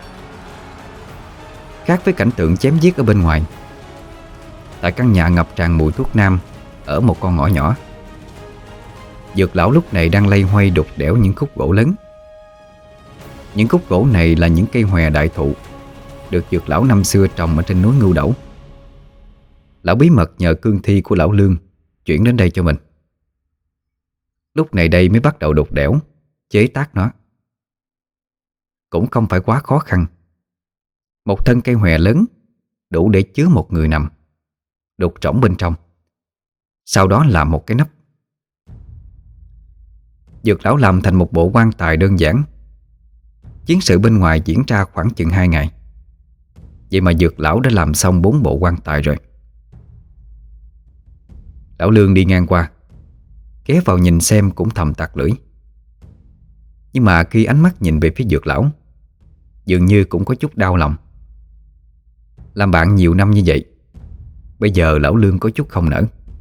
Khác với cảnh tượng chém giết ở bên ngoài, tại căn nhà ngập tràn mùi thuốc nam ở một con ngõ nhỏ, Dược lão lúc này đang loay hoay đục đẽo những khúc gỗ lớn. Những khúc gỗ này là những cây hòe đại thụ được Dược lão năm xưa trồng ở trên núi Ngưu Đẩu. Lão bí mật nhờ cương thi của lão Lương chuyển đến đây cho mình. Lúc này đây mới bắt đầu đục đẽo, chế tác nó. Cũng không phải quá khó khăn. Một thân cây hòe lớn đủ để chứa một người nằm, đục trỏng bên trong, sau đó làm một cái nắp. Dược lão làm thành một bộ quan tài đơn giản. Chiến sự bên ngoài diễn ra khoảng chừng 2 ngày, vậy mà Dược lão đã làm xong 4 bộ quan tài rồi. Lão Lương đi ngang qua, ghé vào nhìn xem cũng thầm tặc lưỡi. Nhưng mà khi ánh mắt nhìn về phía Dược lão, dường như cũng có chút đau lòng. Làm bạn nhiều năm như vậy, bây giờ lão Lương có chút không nỡ.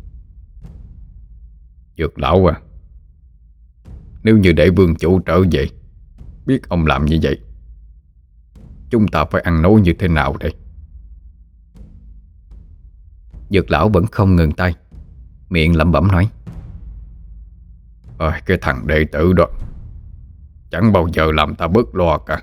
Dược lão à, nếu như để vương chủ trở về biết ông làm như vậy, chúng ta phải ăn nói như thế nào đây? Dược lão vẫn không ngừng tay, miệng lẩm bẩm nói: cái thằng đệ tử đó chẳng bao giờ làm ta bớt lo cả.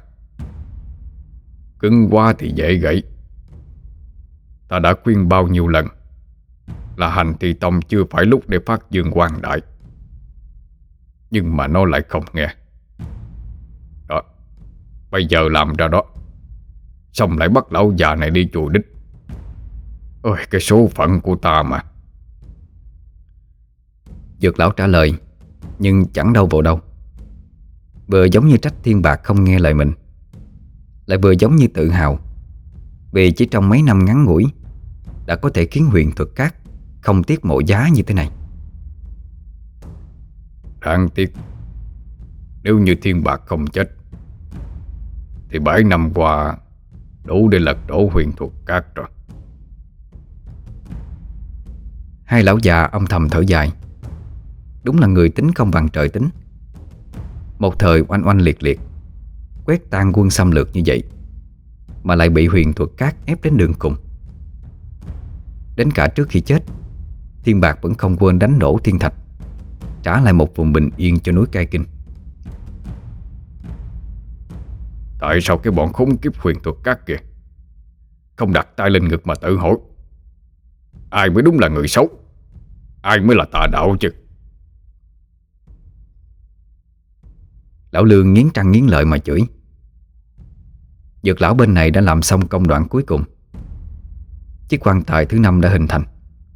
Cứng quá thì dễ gãy. Ta đã khuyên bao nhiêu lần là Hành Thi Tông chưa phải lúc để phát dương quang đại, nhưng mà nó lại không nghe. Đó, bây giờ làm ra đó, xong lại bắt lão già này đi chùa đích. Ôi, cái số phận của ta mà. Dược lão trả lời, nhưng chẳng đâu vào đâu. Vừa giống như trách Thiên Bạc không nghe lời mình, lại vừa giống như tự hào vì chỉ trong mấy năm ngắn ngủi đã có thể khiến huyền thuật cát không tiếc mộ giá như thế này. Đáng tiếc, nếu như Thiên Bạc không chết thì 7 năm qua đủ để lật đổ huyền thuật cát rồi. Hai lão già âm thầm thở dài. Đúng là người tính không bằng trời tính. Một thời oanh oanh liệt liệt, quét tan quân xâm lược như vậy, mà lại bị huyền thuật cát ép đến đường cùng. Đến cả trước khi chết, Thiên Bạc vẫn không quên đánh nổ thiên thạch, trả lại một vùng bình yên cho núi Cai Kinh. Tại sao cái bọn khốn kiếp huyền thuật cát kìa không đặt tay lên ngực mà tự hỏi ai mới đúng là người xấu, ai mới là tà đạo chứ? Lão Lương nghiến răng nghiến lợi mà chửi. Dược lão bên này đã làm xong công đoạn cuối cùng. Chiếc quan tài thứ 5 đã hình thành.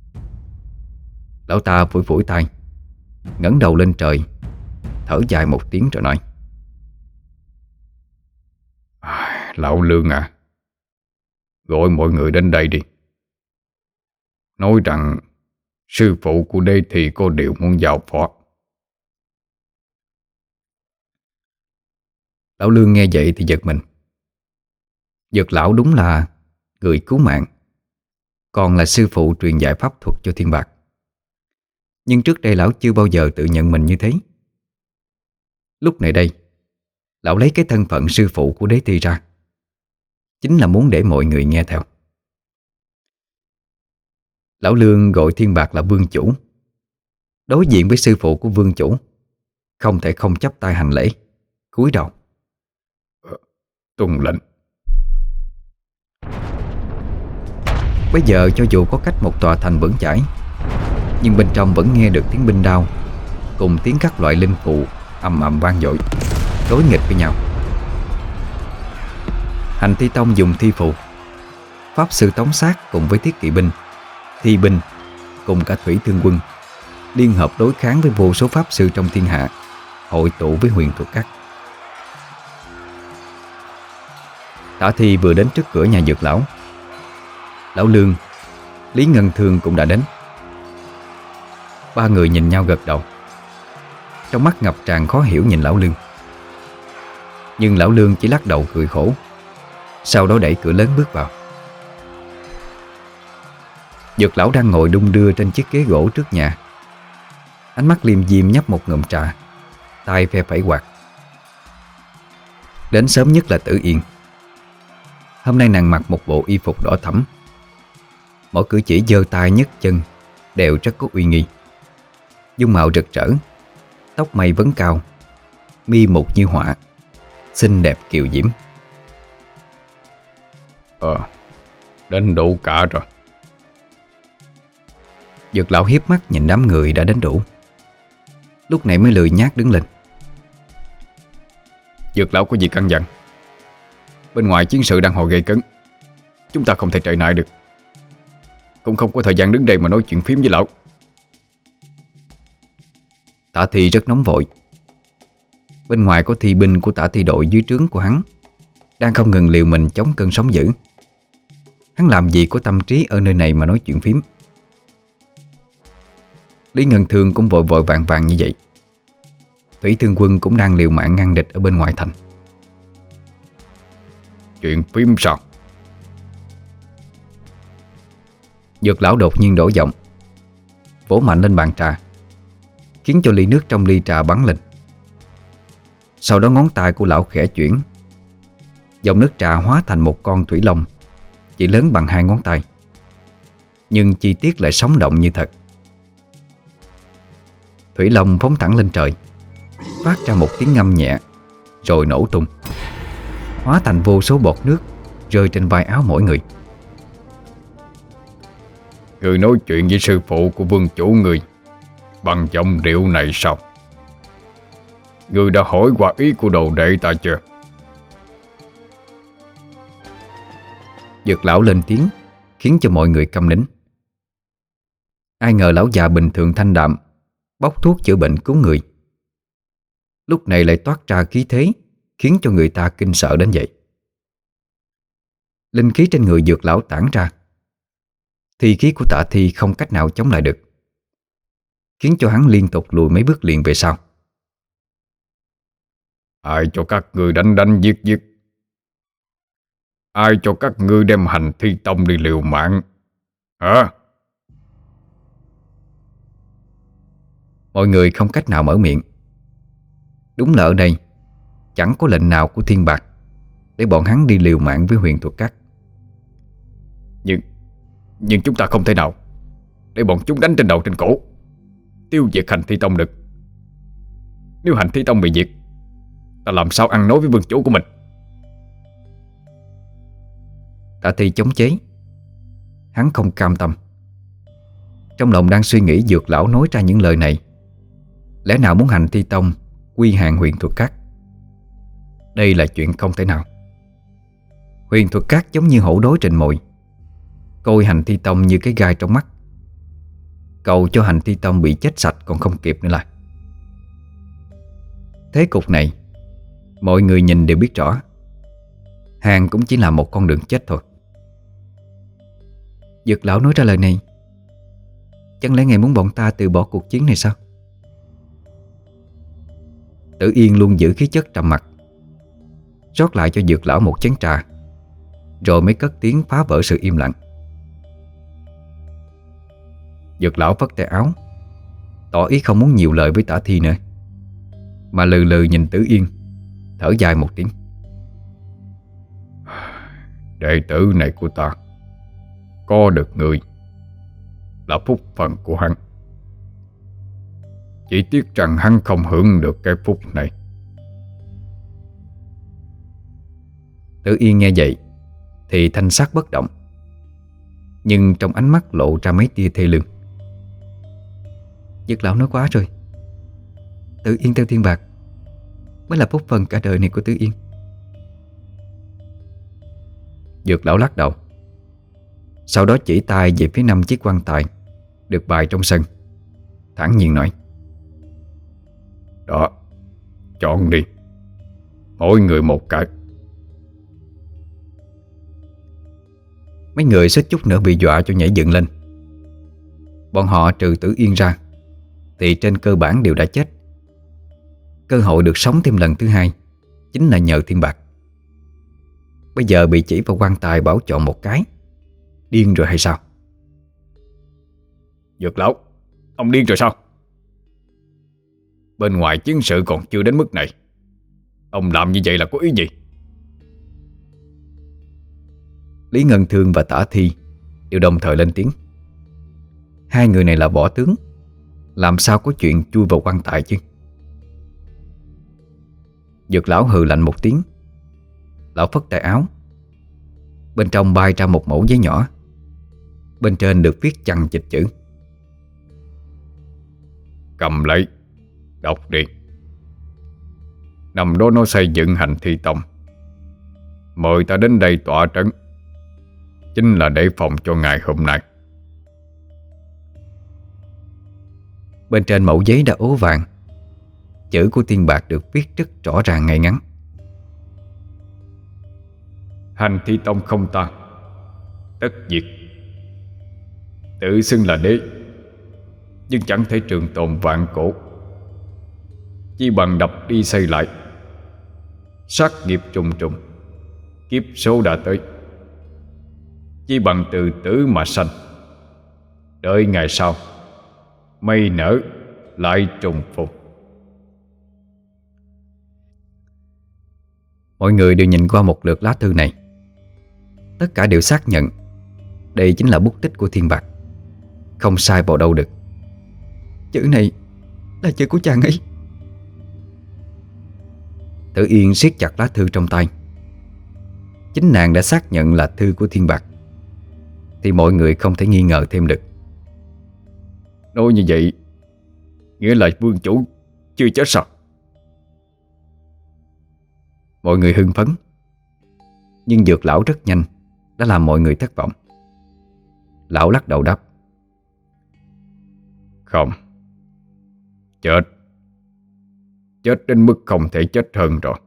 Lão ta phủi phủi tay, ngẩng đầu lên trời, thở dài một tiếng rồi nói: Lão Lương à, gọi mọi người đến đây đi. Nói rằng sư phụ của Đế Thi có điều muốn giao phó. Lão Lương nghe vậy thì giật mình. Dược lão đúng là người cứu mạng, còn là sư phụ truyền dạy pháp thuật cho Thiên Bạc. Nhưng trước đây lão chưa bao giờ tự nhận mình như thế. Lúc này đây, lão lấy cái thân phận sư phụ của Đế Thi ra, chính là muốn để mọi người nghe theo. Lão Lương gọi Thiên Bạc là vương chủ. Đối diện với sư phụ của vương chủ, không thể không chắp tay hành lễ, cúi đầu. Tuân lệnh. Bây giờ cho dù có cách một tòa thành vững chãi, nhưng bên trong vẫn nghe được tiếng binh đao cùng tiếng các loại linh phụ ầm ầm vang dội, đối nghịch với nhau. Hành Thi Tông dùng thi phù, pháp sư tống sát cùng với thiết kỵ binh, thi binh cùng cả thủy thương quân liên hợp đối kháng với vô số pháp sư trong thiên hạ, hội tụ với huyền thuật cát. Tả Thi vừa đến trước cửa nhà dược lão. Lão Lương, Lý Ngân Thương cũng đã đến. Ba người nhìn nhau gật đầu, trong mắt ngập tràn khó hiểu nhìn lão Lương. Nhưng lão Lương chỉ lắc đầu cười khổ, sau đó đẩy cửa lớn bước vào. Dược lão đang ngồi đung đưa trên chiếc ghế gỗ trước nhà, ánh mắt liêm diêm nhấp một ngụm trà, tay phe phẩy quạt. Đến sớm nhất là Tử Yên. Hôm nay nàng mặc một bộ y phục đỏ thẫm, mỗi cử chỉ giơ tay nhấc chân đều rất có uy nghi. Dung mạo rực rỡ, tóc mây vấn cao, mi mục như họa, xinh đẹp kiều diễm. Đến đủ cả rồi. Dược lão hiếp mắt nhìn đám người đã đến đủ, lúc này mới lười nhác đứng lên. Dược lão có gì căn dặn? Bên ngoài chiến sự đang hồi gay cấn, chúng ta không thể trệ nại được, cũng không có thời gian đứng đây mà nói chuyện phím với lão. Tả Thi rất nóng vội. Bên ngoài có thi binh của Tả Thi đội dưới trướng của hắn đang không ngừng liều mình chống cơn sóng dữ. Hắn làm gì có tâm trí ở nơi này mà nói chuyện phím. Lý Ngân Thương cũng vội vội vàng vàng như vậy. Thủy Thương Quân cũng đang liều mạng ngăn địch ở bên ngoài thành. Chuyện phím sao? Dược lão đột nhiên đổi giọng, vỗ mạnh lên bàn trà, khiến cho ly nước trong ly trà bắn lên. Sau đó ngón tay của lão khẽ chuyển, dòng nước trà hóa thành một con thủy long chỉ lớn bằng 2 ngón tay, nhưng chi tiết lại sống động như thật. Thủy long phóng thẳng lên trời, phát ra một tiếng ngâm nhẹ, rồi nổ tung, hóa thành vô số bọt nước rơi trên vai áo mỗi người. Người nói chuyện với sư phụ của vương chủ người bằng giọng điệu này sao? Người đã hỏi qua ý của đồ đệ ta chưa? Dược lão lên tiếng, khiến cho mọi người câm nín. Ai ngờ lão già bình thường thanh đạm bốc thuốc chữa bệnh cứu người, lúc này lại toát ra khí thế khiến cho người ta kinh sợ đến vậy. Linh khí trên người Dược lão tản ra, thì khí của Tạ Thi không cách nào chống lại được, khiến cho hắn liên tục lùi mấy bước liền về sau. Ai cho các ngươi đánh đánh giết giết? Ai cho các ngươi đem Hành Thi Tông đi liều mạng hả? Mọi người không cách nào mở miệng. Đúng là ở đây chẳng có lệnh nào của Thiên Bạc để bọn hắn đi liều mạng với Huyền Thuật Các. Nhưng chúng ta không thể nào để bọn chúng đánh trên đầu trên cổ, tiêu diệt Hành Thi Tông được. Nếu Hành Thi Tông bị diệt, ta làm sao ăn nói với vương chủ của mình? Tạ Thi chống chế. Hắn không cam tâm. Trong lòng đang suy nghĩ Dược lão nói ra những lời này, lẽ nào muốn Hành Thi Tông quy hàng Huyền Thuật Các? Đây là chuyện không thể nào. Huyền Thuật Các giống như hổ đói rình mồi, coi Hành Thi Tông như cái gai trong mắt, cầu cho Hành Thi Tông bị chết sạch còn không kịp nữa là. Thế cục này mọi người nhìn đều biết rõ, hàng cũng chỉ là một con đường chết thôi. Dược lão nói ra lời này, chẳng lẽ ngài muốn bọn ta từ bỏ cuộc chiến này sao? Tử Yên luôn giữ khí chất trầm mặc, rót lại cho Dược lão một chén trà, rồi mới cất tiếng phá vỡ sự im lặng. Dược lão phất tay áo, tỏ ý không muốn nhiều lời với Tả Thi nữa, mà lừ lừ nhìn Tử Yên, thở dài một tiếng. Đệ tử này của ta có được người là phúc phận của hắn. Chỉ tiếc rằng hắn không hưởng được cái phúc này. Tử Yên nghe vậy thì thanh sắc bất động, nhưng trong ánh mắt lộ ra mấy tia thê lương. Dược lão nói quá rồi. Tử Yên theo Thiên Bạc mới là phúc phần cả đời này của Tử Yên. Dược lão lắc đầu, sau đó chỉ tay về phía 5 chiếc quan tài được bày trong sân, thản nhiên nói: Đó, chọn đi, mỗi người một cái. Mấy người suýt chút nữa bị dọa cho nhảy dựng lên. Bọn họ trừ Tử Yên ra thì trên cơ bản đều đã chết. Cơ hội được sống thêm lần thứ hai chính là nhờ Thiên Bạc. Bây giờ bị chỉ vào quan tài bảo chọn một cái, điên rồi hay sao? Dược lão, ông điên rồi sao? Bên ngoài chiến sự còn chưa đến mức này, ông làm như vậy là có ý gì? Lý Ngân Thương và Tả Thi đều đồng thời lên tiếng. Hai người này là võ tướng, làm sao có chuyện chui vào quan tài chứ? Dược lão hừ lạnh một tiếng. Lão phất tay áo, bên trong bay ra một mẩu giấy nhỏ, bên trên được viết chằng chịt chữ: Cầm lấy, đọc đi. Năm đó nó xây dựng Hành Thi Tông, mời ta đến đây tọa trấn, chính là để phòng cho ngày hôm nay. Bên trên mẩu giấy đã ố vàng, chữ của Thiên Bạc được viết rất rõ ràng ngay ngắn: Hành Thi Tông không tan, tất diệt. Tự xưng là đế, nhưng chẳng thể trường tồn vạn cổ. Chỉ bằng đập đi xây lại, sát nghiệp trùng trùng, kiếp số đã tới. Chỉ bằng từ tử mà sanh, đợi ngày sau mây nở lại trùng phục. Mọi người đều nhìn qua một lượt lá thư này. Tất cả đều xác nhận đây chính là bút tích của Thiên Bạc, không sai vào đâu được. Chữ này là chữ của chàng ấy. Tử Yên siết chặt lá thư trong tay. Chính nàng đã xác nhận là thư của Thiên Bạc, thì mọi người không thể nghi ngờ thêm được. Nói như vậy nghĩa là vương chủ chưa chết sao? Mọi người hưng phấn, nhưng Dược lão rất nhanh đã làm mọi người thất vọng. Lão lắc đầu đáp: Không, Chết. Chết đến mức không thể chết hơn rồi.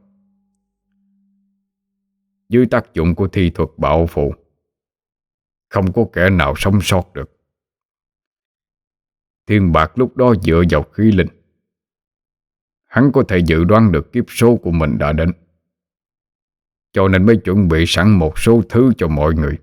Dưới tác dụng của thi thuật bạo phụ, không có kẻ nào sống sót được. Thiên Bạc lúc đó dựa vào khí linh, hắn có thể dự đoán được kiếp số của mình đã đến, cho nên mới chuẩn bị sẵn một số thứ cho mọi người.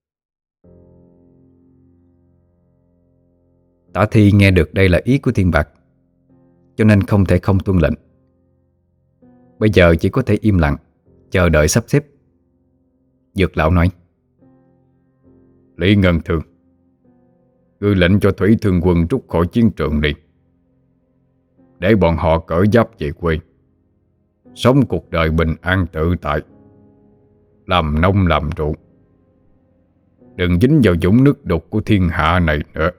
Tả Thi nghe được đây là ý của Thiên Bạc, cho nên không thể không tuân lệnh. Bây giờ chỉ có thể im lặng chờ đợi sắp xếp. Dược lão nói: Lý Ngân Thường, ngươi lệnh cho Thủy Thương quân rút khỏi chiến trường đi, để bọn họ cởi giáp về quê, sống cuộc đời bình an tự tại, làm nông làm ruộng, đừng dính vào vũng nước đục của thiên hạ này nữa.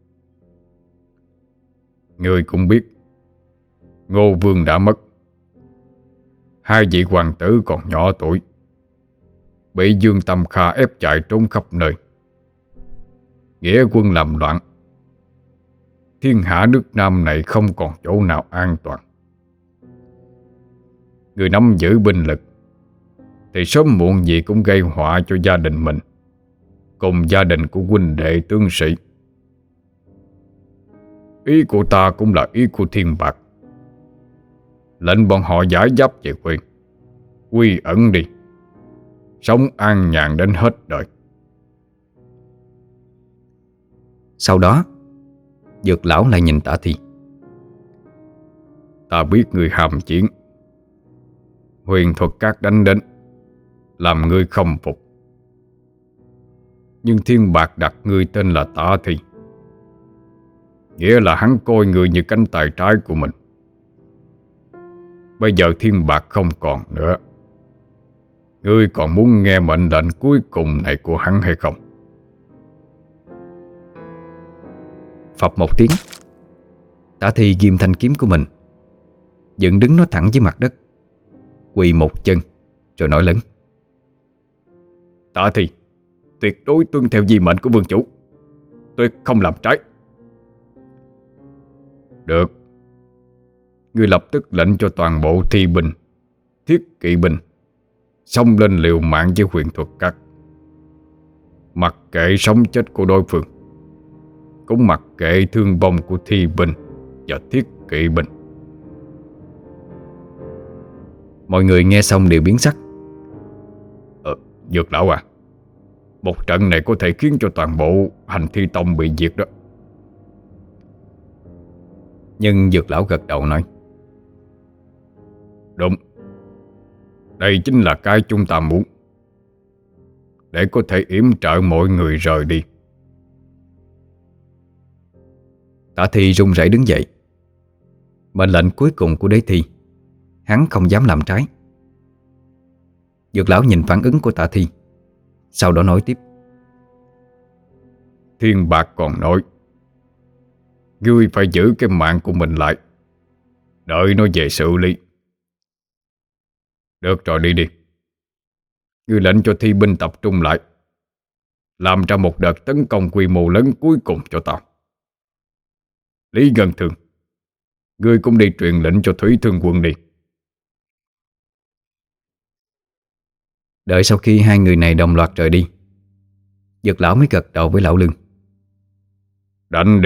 Ngươi cũng biết Ngô Vương đã mất, hai vị hoàng tử còn nhỏ tuổi, bị Dương Tâm Kha ép chạy trốn khắp nơi, nghĩa quân làm loạn. Thiên hạ nước Nam này không còn chỗ nào an toàn. Người nắm giữ binh lực thì sớm muộn gì cũng gây họa cho gia đình mình, cùng gia đình của huynh đệ tướng sĩ. Ý của ta cũng là ý của Thiên Bạc, lệnh bọn họ giải giáp về quê, quy ẩn đi, sống an nhàn đến hết đời. Sau đó Dược lão lại nhìn Tả Thi: Ta biết người hàm chiến, huyền thuật các đánh đến làm ngươi không phục, nhưng Thiên Bạc đặt ngươi tên là Tả Thi, nghĩa là hắn coi ngươi như cánh tay trái của mình. Bây giờ Thiên Bạc không còn nữa, ngươi còn muốn nghe mệnh lệnh cuối cùng này của hắn hay không? Phập một tiếng, Tả Thi ghim thanh kiếm của mình, dựng đứng nó thẳng dưới mặt đất, quỳ một chân rồi nói lớn: Tả Thi, tuyệt đối tuân theo di mệnh của vương chủ, tuyệt không làm trái. Được. Ngươi lập tức lệnh cho toàn bộ thi binh, thiết kỵ binh xông lên liều mạng với huyền thuật các, mặc kệ sống chết của đối phương, cũng mặc kệ thương vong của thi binh và thiết kỵ binh. Mọi người nghe xong đều biến sắc. Dược lão à, một trận này có thể khiến cho toàn bộ Hành Thi Tông bị diệt đó. Nhưng Dược lão gật đầu nói: Đúng, đây chính là cái chúng ta muốn, để có thể yểm trợ mọi người rời đi. Tả Thi run rẩy đứng dậy. Mệnh lệnh cuối cùng của Đế Thi, hắn không dám làm trái. Dược lão nhìn phản ứng của Tả Thi, sau đó nói tiếp: Thiên Bạc còn nói, ngươi phải giữ cái mạng của mình lại, đợi nó về xử lý. Được rồi, đi đi. Ngươi lệnh cho thi binh tập trung lại, làm ra một đợt tấn công quy mô lớn cuối cùng cho tao. Lý Ngân Thường, ngươi cũng đi truyền lệnh cho Thủy Thương quân đi. Đợi sau khi hai người này đồng loạt rời đi, Dược lão mới gật đầu với Lão Lương: Đánh đi.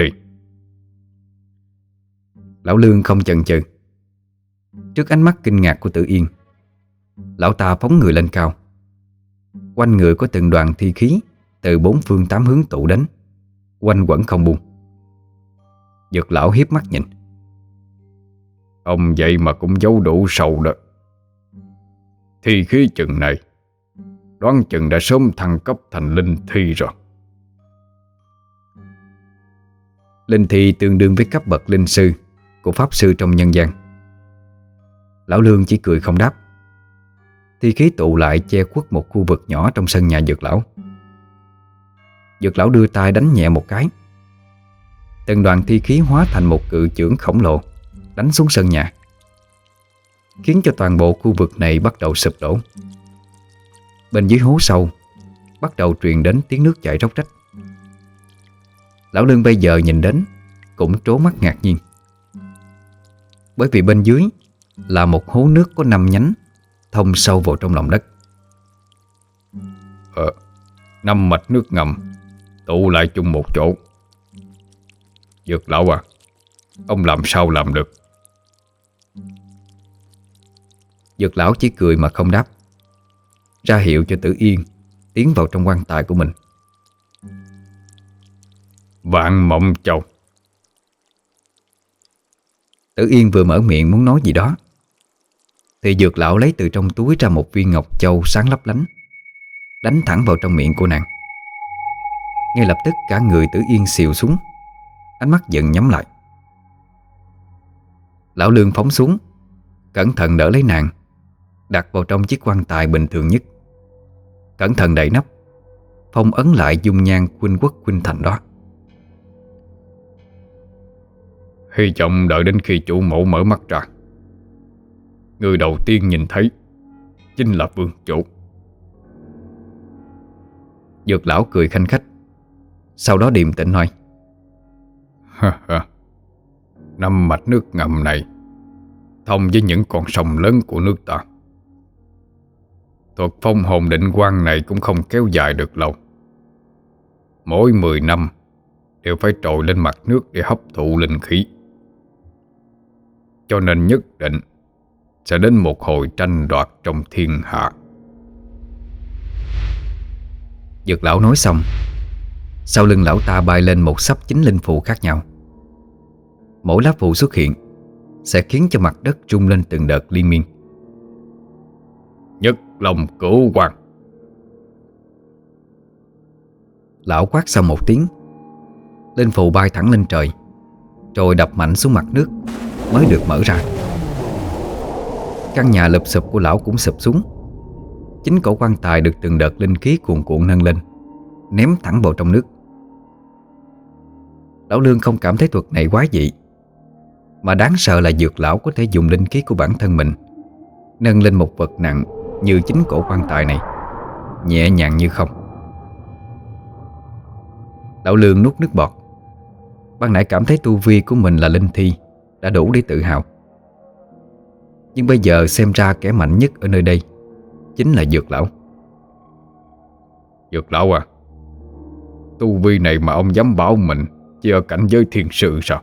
Lão Lương không chần chừ. Trước ánh mắt kinh ngạc của Tử Yên, lão ta phóng người lên cao. Quanh người có từng đoàn thi khí từ bốn phương tám hướng tụ đến, quanh quẩn không buông. Dược lão hiếp mắt nhìn: Ông vậy mà cũng giấu đủ sâu đó. Thi khí chừng này, đoán chừng đã sớm thăng cấp thành linh thi rồi. Linh thi tương đương với cấp bậc linh sư của pháp sư trong nhân gian. Lão Lương chỉ cười không đáp. Thi khí tụ lại che khuất một khu vực nhỏ trong sân nhà Dược lão. Dược lão đưa tay đánh nhẹ một cái, từng đoàn thi khí hóa thành một cự chưởng khổng lồ đánh xuống sân nhà, khiến cho toàn bộ khu vực này bắt đầu sụp đổ. Bên dưới hố sâu bắt đầu truyền đến tiếng nước chảy róc rách. Lão Lương bây giờ nhìn đến cũng trố mắt ngạc nhiên. Bởi vì bên dưới là một hố nước có 5 nhánh thông sâu vào trong lòng đất. 5 mạch nước ngầm tụ lại chung một chỗ. Dược lão à, ông làm sao làm được? Dược lão chỉ cười mà không đáp, ra hiệu cho Tử Yên tiến vào trong quan tài của mình. Vạn Mộng Châu. Tử Yên vừa mở miệng muốn nói gì đó thì Dược lão lấy từ trong túi ra một viên ngọc châu sáng lấp lánh, đánh thẳng vào trong miệng của nàng. Ngay lập tức cả người Tử Yên xìu xuống, ánh mắt dần nhắm lại. Lão Lương phóng xuống, cẩn thận đỡ lấy nàng, đặt vào trong chiếc quan tài bình thường nhất, cẩn thận đậy nắp, phong ấn lại dung nhan khuynh quốc khuynh thành đó. Hy vọng đợi đến khi chủ mẫu mở mắt ra, người đầu tiên nhìn thấy chính là vương chủ. Dược lão cười khanh khách, sau đó điềm tĩnh nói: 5 mạch nước ngầm này thông với những con sông lớn của nước ta. Thuật phong hồn định quang này cũng không kéo dài được lâu. Mỗi 10 năm đều phải trồi lên mặt nước để hấp thụ linh khí. Cho nên nhất định sẽ đến một hồi tranh đoạt trong thiên hạ. Dược lão nói xong, sau lưng lão ta bay lên một xấp 9 linh phù khác nhau. Mỗi lá phù xuất hiện sẽ khiến cho mặt đất rung lên từng đợt liên miên. Nhất Long Cửu Hoàng. Lão quát xong một tiếng, linh phù bay thẳng lên trời, rồi đập mạnh xuống mặt nước mới được mở ra. Căn nhà lụp xụp của lão cũng sụp xuống. Chính cổ quan tài được từng đợt linh khí cuồn cuộn nâng lên, ném thẳng vào trong nước. Lão Lương không cảm thấy thuật này quá dị, mà đáng sợ là Dược lão có thể dùng linh khí của bản thân mình nâng lên một vật nặng như chính cổ quan tài này, nhẹ nhàng như không. Lão Lương nuốt nước bọt. Ban nãy cảm thấy tu vi của mình là linh thi đã đủ để tự hào, nhưng bây giờ xem ra kẻ mạnh nhất ở nơi đây chính là Dược lão. Dược lão à, tu vi này mà ông dám bảo mình chỉ ở cảnh giới thiên sự sao?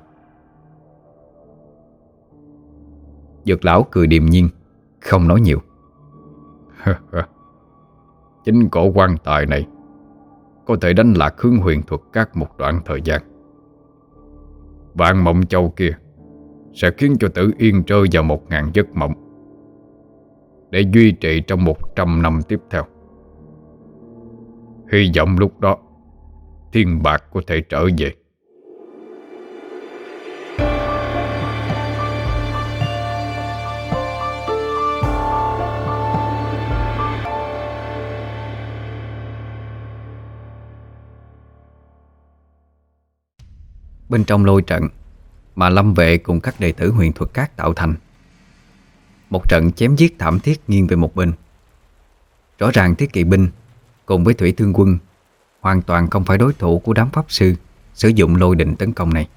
Dược lão cười điềm nhiên, không nói nhiều. Chính cổ quan tài này có thể đánh lạc hướng huyền thuật các một đoạn thời gian. Vạn Mộng Châu kia sẽ khiến cho Tử Yên rơi vào 1000 giấc mộng để duy trì trong 100 năm tiếp theo. Hy vọng lúc đó thiên bạc có thể trở về. Bên trong lôi trận mà Lâm Vệ cùng các đệ tử huyền thuật các tạo thành, một trận chém giết thảm thiết nghiêng về một bên. Rõ ràng Thiết Kỵ binh cùng với Thủy Thương quân hoàn toàn không phải đối thủ của đám pháp sư sử dụng lôi định tấn công này.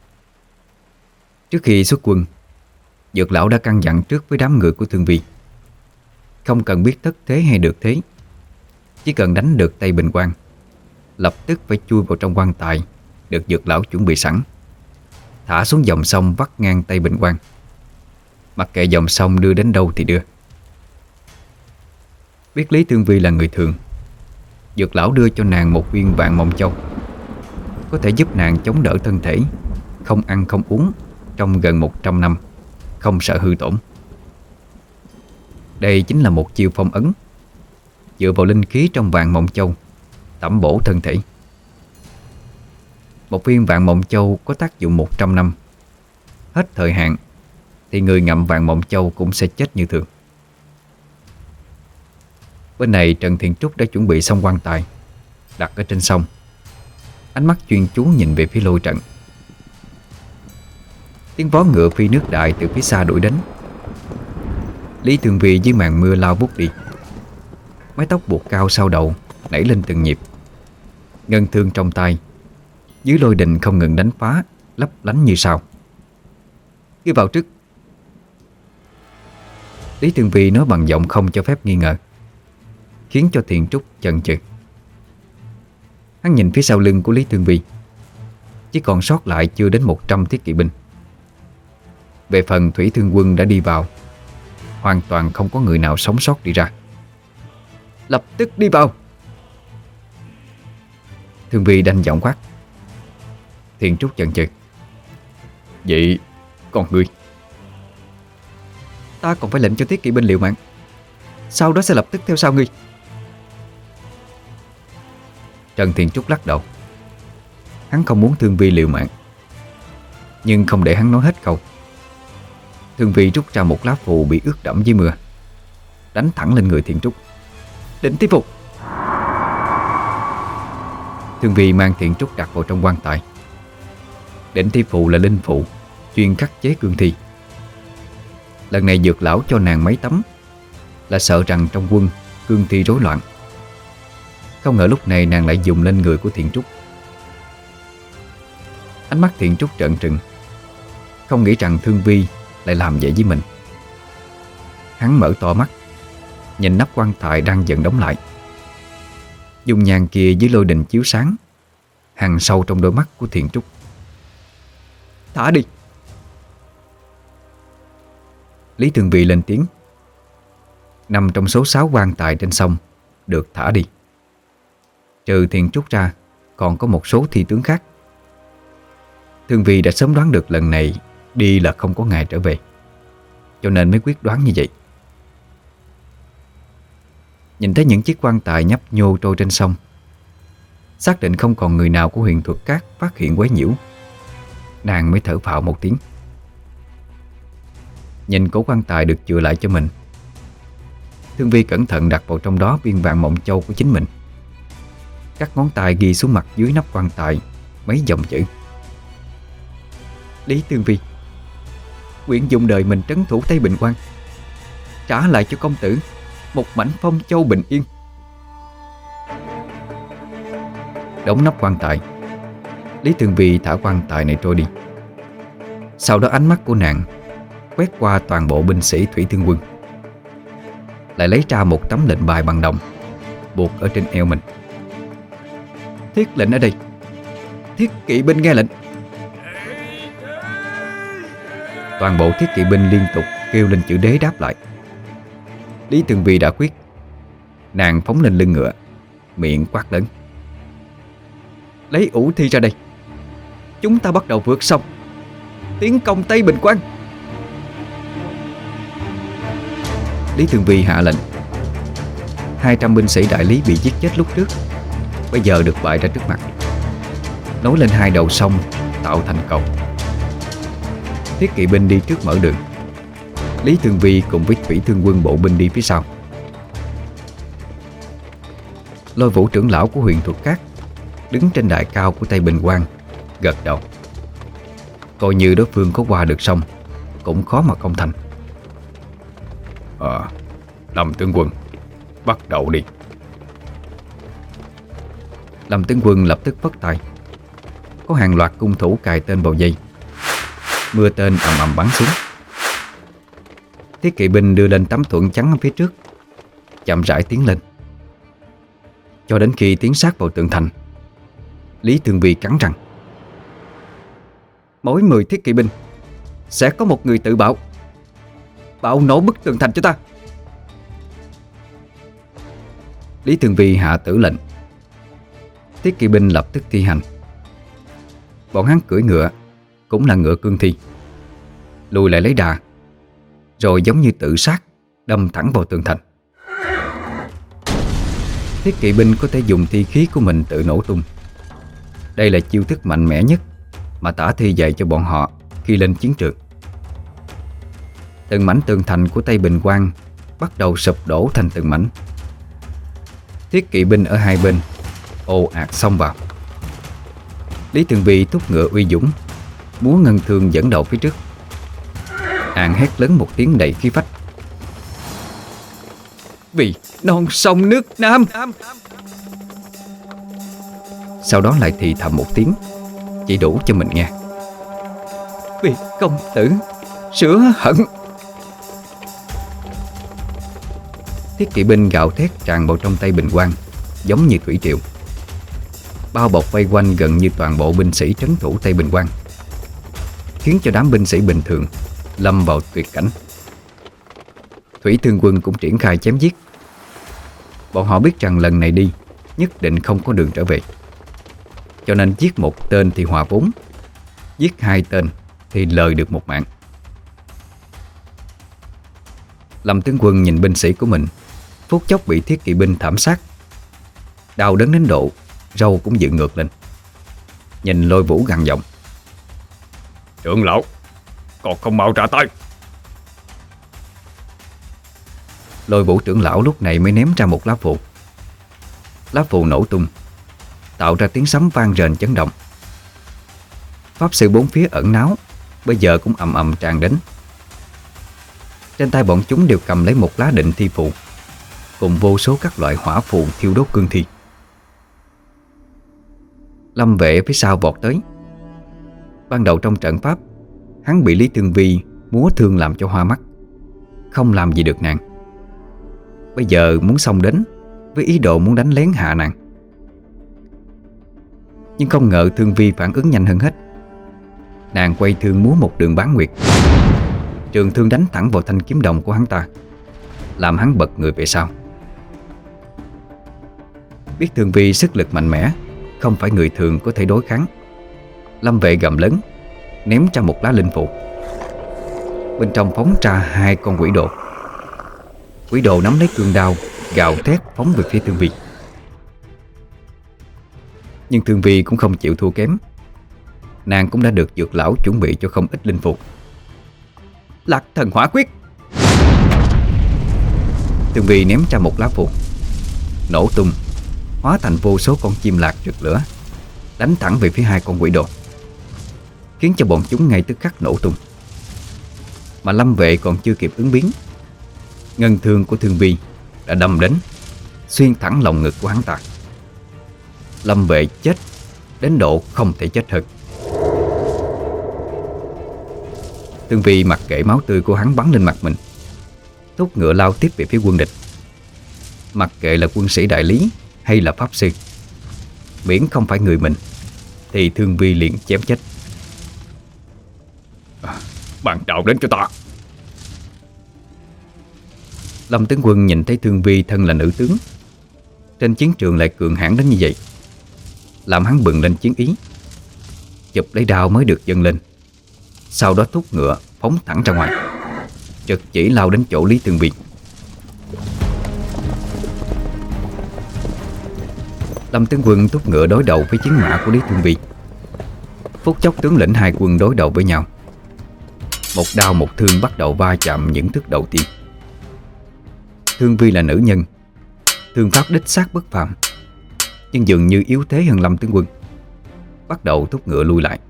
Trước khi xuất quân, Dược lão đã căn dặn trước với đám người của Thương Vi: không cần biết thất thế hay được thế, chỉ cần đánh được Tây Bình Quang, lập tức phải chui vào trong quan tài được Dược lão chuẩn bị sẵn, thả xuống dòng sông vắt ngang Tây Bình Quang. Mặc kệ dòng sông đưa đến đâu thì đưa. Biết Lý Thương Vi là người thường, Dược lão đưa cho nàng một viên Vạn Mộng Châu, có thể giúp nàng chống đỡ thân thể, không ăn không uống trong gần 100 năm, không sợ hư tổn. Đây chính là một chiêu phong ấn, dựa vào linh khí trong Vạn Mộng Châu tẩm bổ thân thể. Một viên Vạn Mộng Châu có tác dụng 100 năm. Hết thời hạn thì người ngậm Vạn Mộng Châu cũng sẽ chết như thường. Bên này Trần Thiện Trúc đã chuẩn bị xong quan tài, đặt ở trên sông, ánh mắt chuyên chú nhìn về phía lôi trận. Tiếng vó ngựa phi nước đại từ phía xa đuổi đến. Lý Thương Vi dưới màn mưa lao vút đi, mái tóc buộc cao sau đầu nảy lên từng nhịp, ngân thương trong tay, dưới lôi đình không ngừng đánh phá, lấp lánh như sao. Cứ vào trước, Lý Tường Vi nói bằng giọng không cho phép nghi ngờ, khiến cho Thiện Trúc chần chừ. Hắn nhìn phía sau lưng của Lý Tường Vi, chỉ còn sót lại chưa đến 100 thiết kỵ binh. Về phần Thủy Thương Quân đã đi vào, hoàn toàn không có người nào sống sót đi ra. Lập tức đi vào! Thương Vi đanh giọng quát. Thiện Trúc chần chừ. Vậy còn ngươi? Ta còn phải lệnh cho thiết kỵ binh liều mạng, sau đó sẽ lập tức theo sau ngươi. Trần Thiện Trúc lắc đầu. Hắn không muốn Thương Vi liều mạng, nhưng không để hắn nói hết câu. Thương Vi rút ra một lá phù bị ướt đẫm với mưa, đánh thẳng lên người Thiện Trúc. Định tiếp phục! Thương Vi mang Thiện Trúc đặt vào trong quan tài. Định thi phù là linh phụ chuyên khắc chế cương thi. Lần này Dược lão cho nàng mấy tấm là sợ rằng trong quân cương thi rối loạn. Không ngờ lúc này nàng lại dùng lên người của Thiện Trúc. Ánh mắt Thiện Trúc trợn trừng, không nghĩ rằng Thương Vi lại làm vậy với mình. Hắn mở to mắt, nhìn nắp quan tài đang dần đóng lại. Dung nhan kia dưới lôi đình chiếu sáng, hằn sâu trong đôi mắt của Thiện Trúc. Thả đi! Lý Tường Vi lên tiếng. 5 trong số 6 quan tài trên sông được thả đi. Trừ Thiện Trúc ra, còn có một số thi tướng khác. Tường Vi đã sớm đoán được lần này đi là không có ngày trở về, cho nên mới quyết đoán như vậy. Nhìn thấy những chiếc quan tài nhấp nhô trôi trên sông, xác định không còn người nào của huyền thuật các phát hiện quấy nhiễu, nàng mới thở phào một tiếng. Nhìn cổ quan tài được chừa lại cho mình, Thương Vi cẩn thận đặt vào trong đó viên vàng mộng châu của chính mình. Các ngón tay ghi xuống mặt dưới nắp quan tài mấy dòng chữ: Lý Tường Vi, nguyện dùng đời mình trấn thủ Tây Bình Quan, trả lại cho công tử một mảnh phong châu bình yên. Đóng nắp quan tài, Lý Tường Vi thả quan tài này trôi đi. Sau đó ánh mắt của nàng quét qua toàn bộ binh sĩ Thủy Thương Quân, lại lấy ra một tấm lệnh bài bằng đồng buộc ở trên eo mình. Thiết lệnh ở đây, thiết kỵ binh nghe lệnh. Toàn bộ thiết kỵ binh liên tục kêu lên chữ đế đáp lại. Lý Tường Vi đã quyết. Nàng phóng lên lưng ngựa, miệng quát lớn: Lấy ủ thi ra đây, chúng ta bắt đầu vượt sông, tiến công Tây Bình Quan. Lý Tường Vi hạ lệnh. 200 binh sĩ đại lý bị giết chết lúc trước bây giờ được bày ra trước mặt, nối lên 2 đầu sông tạo thành cầu. Thiết kỵ binh đi trước mở đường, Lý Tường Vi cùng với Thủy Thương Quân bộ binh đi phía sau. Lôi Vũ trưởng lão của huyền thuật các đứng trên đài cao của Tây Bình Quan, gật đầu. Coi như đối phương có qua được sông cũng khó mà công thành. Lâm tướng quân, bắt đầu đi. Lâm tướng quân lập tức phất tay. Có hàng loạt cung thủ cài tên vào dây, mưa tên ầm ầm bắn xuống. Thiết kỵ binh đưa lên tấm thuẫn trắng ở phía trước, chậm rãi tiến lên. Cho đến khi tiến sát vào tường thành, Lý Tường Vi cắn răng: Mỗi 10 thiết kỵ binh sẽ có một người tự bạo. Bạo nổ bức tường thành cho ta. Lý Tường Vi hạ tử lệnh. Thiết kỵ binh lập tức thi hành. Bọn hắn cưỡi ngựa, cũng là ngựa cương thi, lùi lại lấy đà, rồi giống như tự sát đâm thẳng vào tường thành. Thiết kỵ binh có thể dùng thi khí của mình tự nổ tung. Đây là chiêu thức mạnh mẽ nhất mà Tả Thi dạy cho bọn họ khi lên chiến trường. Từng mảnh tường thành của Tây Bình Quan bắt đầu sụp đổ thành từng mảnh. Thiết kỵ binh ở hai bên ồ ạt xông vào. Lý Tường Vi thúc ngựa uy dũng, múa ngân thương dẫn đầu phía trước. Nàng hét lớn một tiếng đầy khí phách: Vì non sông nước Nam! Sau đó lại thì thầm một tiếng, chỉ đủ cho mình nghe: Vì công tử sửa hận! Thiết kỵ binh gào thét tràn vào trong tay Bình Quang, giống như thủy triều, bao bọc vây quanh gần như toàn bộ binh sĩ trấn thủ Tây Bình Quang, khiến cho đám binh sĩ bình thường lâm vào tuyệt cảnh. Thủy Thương quân cũng triển khai chém giết. Bọn họ biết rằng lần này đi nhất định không có đường trở về, cho nên giết một tên thì hòa vốn, giết hai tên thì lời được một mạng. Lâm tướng quân nhìn binh sĩ của mình phút chốc bị thiết kỵ binh thảm sát, đau đớn đến độ râu cũng dựng ngược lên. Nhìn Lôi Vũ gằn giọng: Trưởng lão, còn không mau trả tay. Lôi Vũ trưởng lão lúc này mới ném ra một lá phù. Lá phù nổ tung, tạo ra tiếng sấm vang rền chấn động. Pháp sư bốn phía ẩn náu bây giờ cũng ầm ầm tràn đến. Trên tay bọn chúng đều cầm lấy một lá định thi phù, cùng vô số các loại hỏa phù thiêu đốt cương thi. Lâm Vệ phía sau vọt tới. Ban đầu trong trận pháp, hắn bị Lý Thương Vi múa thương làm cho hoa mắt, không làm gì được nàng. Bây giờ muốn xông đến với ý đồ muốn đánh lén hạ nàng. Nhưng không ngờ Thương Vi phản ứng nhanh hơn hết. Nàng quay thương múa một đường bán nguyệt, trường thương đánh thẳng vào thanh kiếm đồng của hắn ta, làm hắn bật người về sau. Biết Thương Vi sức lực mạnh mẽ, không phải người thường có thể đối kháng, Lâm Vệ gầm lớn, ném ra một lá linh phù. Bên trong phóng ra hai con quỷ đồ. Quỷ đồ nắm lấy cương đao, gào thét phóng về phía Thương Vi. Nhưng Thương Vi cũng không chịu thua kém. Nàng cũng đã được dược lão chuẩn bị cho không ít linh phù. Lạc thần hỏa quyết. Thương Vi ném ra một lá phù, nổ tung, hóa thành vô số con chim lạc rực lửa, đánh thẳng về phía hai con quỷ đồ, khiến cho bọn chúng ngay tức khắc nổ tung. Mà Lâm Vệ còn chưa kịp ứng biến, ngân thương của Thương Vi đã đâm đến, xuyên thẳng lồng ngực của hắn ta. Lâm Vệ chết đến độ không thể chết hơn. Thương Vi mặc kệ máu tươi của hắn bắn lên mặt mình, thúc ngựa lao tiếp về phía quân địch. Mặc kệ là quân sĩ đại lý hay là pháp sư, miễn không phải người mình thì Thương Vi liền chém chết. Bạn đạo đến cho ta. Lâm tướng quân nhìn thấy Thương Vi thân là nữ tướng, trên chiến trường lại cường hãn đến như vậy, làm hắn bừng lên chiến ý, chụp lấy đao mới được dâng lên. Sau đó thúc ngựa phóng thẳng ra ngoài, trực chỉ lao đến chỗ Lý Thương Vi. Lâm tướng quân thúc ngựa đối đầu với chiến mã của Lý Thương Vi. Phút chốc tướng lĩnh hai quân đối đầu với nhau, một đao một thương bắt đầu va chạm những thức đầu tiên. Thương Vi là nữ nhân, thương pháp đích xác bất phàm, nhưng dường như yếu thế hơn Lâm tướng quân, bắt đầu thúc ngựa lui lại.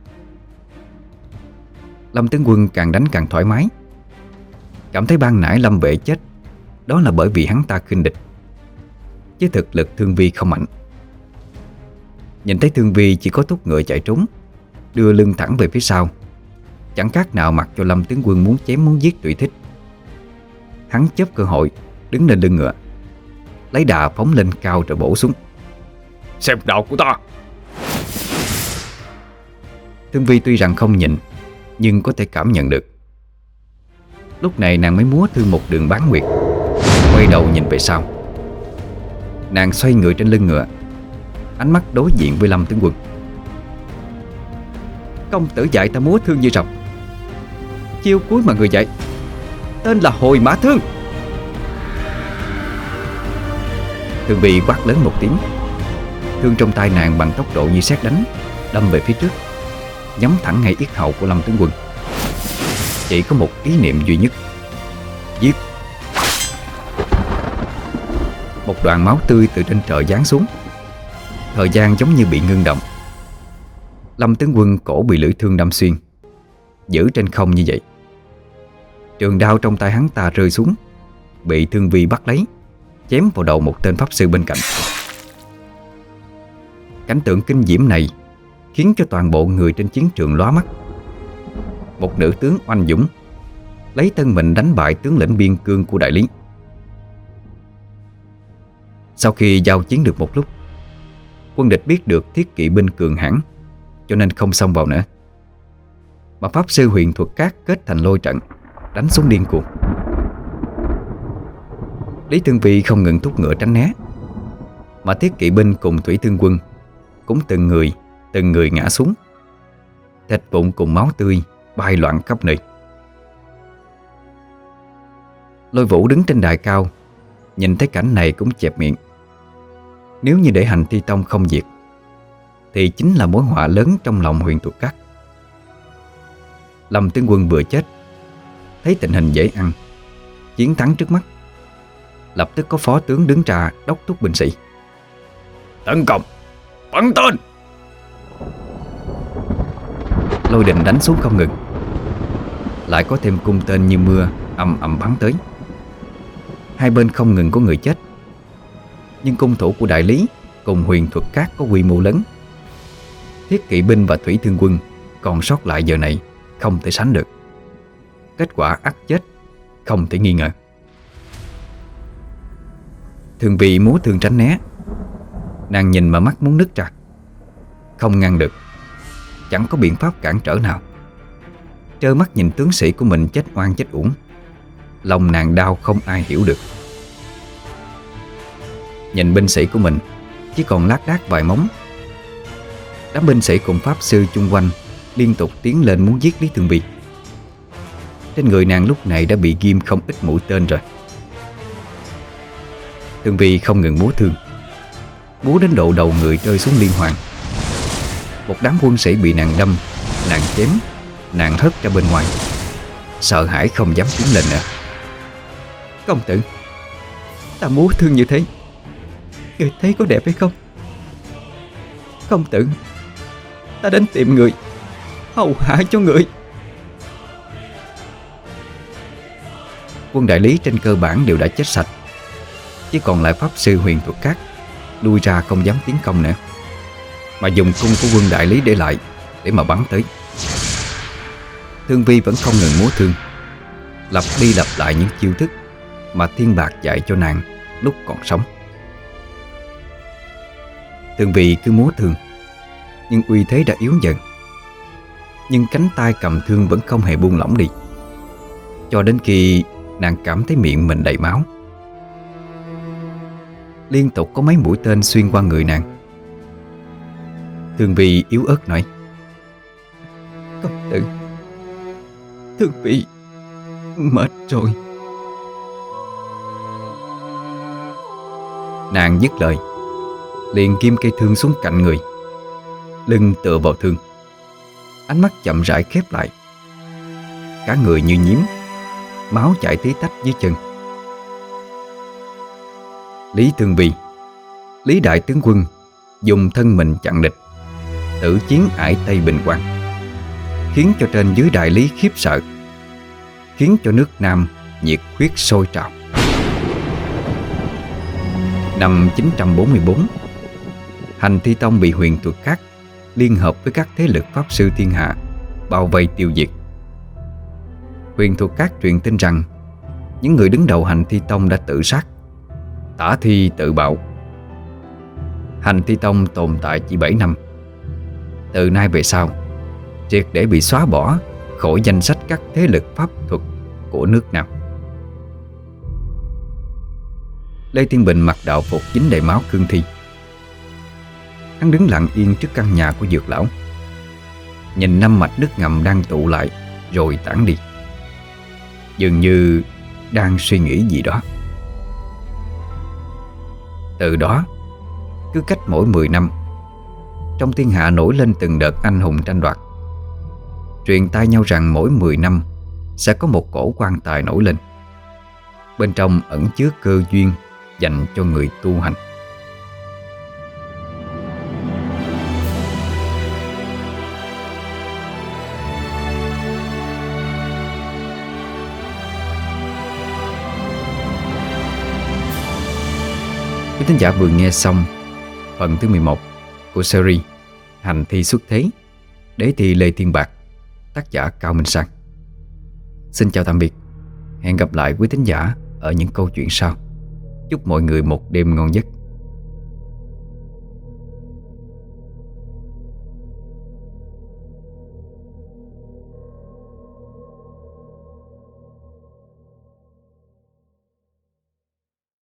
Lâm tướng quân càng đánh càng thoải mái, cảm thấy ban nãy Lâm Vệ chết đó là bởi vì hắn ta khinh địch, chứ thực lực Thương Vi không mạnh. Nhìn thấy Thương Vi chỉ có thúc ngựa chạy trốn, đưa lưng thẳng về phía sau, chẳng khác nào mặc cho Lâm tướng quân muốn chém muốn giết tùy thích. Hắn chớp cơ hội đứng lên lưng ngựa, lấy đà phóng lên cao rồi bổ xuống. Xem đạo của ta. Thương Vi tuy rằng không nhìn, nhưng có thể cảm nhận được. Lúc này nàng mới múa thương một đường bán nguyệt, quay đầu nhìn về sau. Nàng xoay người trên lưng ngựa, ánh mắt đối diện với Lâm tướng quân. Công tử dạy ta múa thương như rồng, chiêu cuối mà người dạy tên là hồi mã thương. Thương Vi quát lớn một tiếng, thương trong tay nàng bằng tốc độ như sét đánh đâm về phía trước, nhắm thẳng ngay yết hầu của Lâm tướng quân. Chỉ có một ý niệm duy nhất: giết. Một đoàn máu tươi từ trên trời giáng xuống, thời gian giống như bị ngưng động. Lâm tướng quân cổ bị lưỡi thương đâm xuyên, giữ trên không như vậy. Trường đao trong tay hắn ta rơi xuống, bị Thương Vi bắt lấy, chém vào đầu một tên pháp sư bên cạnh. Cảnh tượng kinh diễm này khiến cho toàn bộ người trên chiến trường lóa mắt. Một nữ tướng oanh dũng lấy thân mình đánh bại tướng lĩnh biên cương của đại lý. Sau khi giao chiến được một lúc, quân địch biết được thiết kỵ binh cường hãn, cho nên không xông vào nữa, mà pháp sư huyền thuật cát kết thành lôi trận, đánh xuống điên cuồng. Lý Thương Vy không ngừng thúc ngựa tránh né, mà thiết kỵ binh cùng thủy thương quân cũng từng người ngã xuống, thịt vụn cùng máu tươi bay loạn khắp nơi. Lôi Vũ đứng trên đài cao, nhìn thấy cảnh này cũng chẹp miệng. Nếu như để Hành Thi Tông không diệt, thì chính là mối họa lớn trong lòng huyền thuật các. Lâm tướng quân vừa chết, thấy tình hình dễ ăn, chiến thắng trước mắt, lập tức có phó tướng đứng ra đốc thúc binh sĩ: tấn công, bắn tên! Lôi đình đánh xuống không ngừng, lại có thêm cung tên như mưa ầm ầm bắn tới. Hai bên không ngừng có người chết, nhưng cung thủ của đại lý cùng huyền thuật cát có quy mô lớn. Thiết kỵ binh và thủy thương quân còn sót lại giờ này không thể sánh được. Kết quả ắt chết không thể nghi ngờ. Thường Vy múa thương tránh né, nàng nhìn mà mắt muốn nứt ra, không ngăn được, chẳng có biện pháp cản trở nào. Trơ mắt nhìn tướng sĩ của mình chết oan chết uổng, lòng nàng đau không ai hiểu được. Nhìn binh sĩ của mình chỉ còn lác đác vài móng. Đám binh sĩ cùng pháp sư chung quanh liên tục tiến lên muốn giết Lý Thường Vy. Trên người nàng lúc này đã bị ghim không ít mũi tên rồi. Thường Vy không ngừng múa thương, múa đến độ đầu người rơi xuống liên hoàn. Một đám quân sĩ bị nàng đâm, nàng chém, nàng hất ra bên ngoài, sợ hãi không dám tiến lên nữa. Công tử, ta múa thương như thế, người thấy có đẹp hay không? Công tử, ta đến tìm người hầu hạ cho người. Quân đại lý trên cơ bản đều đã chết sạch, chỉ còn lại pháp sư huyền thuật cát lui ra không dám tiến công nữa, mà dùng cung của quân đại lý để lại để mà bắn tới. Thương Vy vẫn không ngừng múa thương, lặp đi lặp lại những chiêu thức mà Thiên Bạc dạy cho nàng lúc còn sống. Thương Vy cứ múa thương, nhưng uy thế đã yếu dần. Nhưng cánh tay cầm thương vẫn không hề buông lỏng đi, cho đến khi nàng cảm thấy miệng mình đầy máu. Liên tục có mấy mũi tên xuyên qua người nàng. Thương Vy yếu ớt nói: Công tử, Thương Vy mệt rồi. Nàng dứt lời, liền ghim cây thương xuống cạnh người, lưng tựa vào thương, ánh mắt chậm rãi khép lại. Cả người như nhím, máu chảy tí tách dưới chân. Lý Thương Vy, Lý đại tướng quân, dùng thân mình chặn địch, tử chiến ải Tây Bình Quang, khiến cho trên dưới đại lý khiếp sợ, khiến cho nước Nam nhiệt huyết sôi trào. Năm 944, Hành Thi Tông bị huyền thuật cát liên hợp với các thế lực pháp sư thiên hạ bao vây tiêu diệt. Huyền thuật cát truyền tin rằng những người đứng đầu Hành Thi Tông đã tự sát, tả thi tự bạo. Hành Thi Tông tồn tại chỉ 7 năm. Từ nay về sau, triệt để bị xóa bỏ khỏi danh sách các thế lực pháp thuật của nước Nam. Lê Thiên Bình mặc đạo phục dính đầy máu cương thi. Hắn đứng lặng yên trước căn nhà của Dược lão, nhìn 5 mạch nước ngầm đang tụ lại rồi tản đi, dường như đang suy nghĩ gì đó. Từ đó, cứ cách mỗi 10 năm, trong thiên hạ nổi lên từng đợt anh hùng tranh đoạt, truyền tai nhau rằng mỗi 10 năm sẽ có một cỗ quan tài nổi lên, bên trong ẩn chứa cơ duyên dành cho người tu hành. Quý thính giả vừa nghe xong phần thứ 11 của series Hành Thi Xuất Thế, đế thi Lê Thiên Bạc, tác giả Cao Minh Sang. Xin chào tạm biệt, hẹn gặp lại quý thính giả ở những câu chuyện sau. Chúc mọi người một đêm ngon giấc.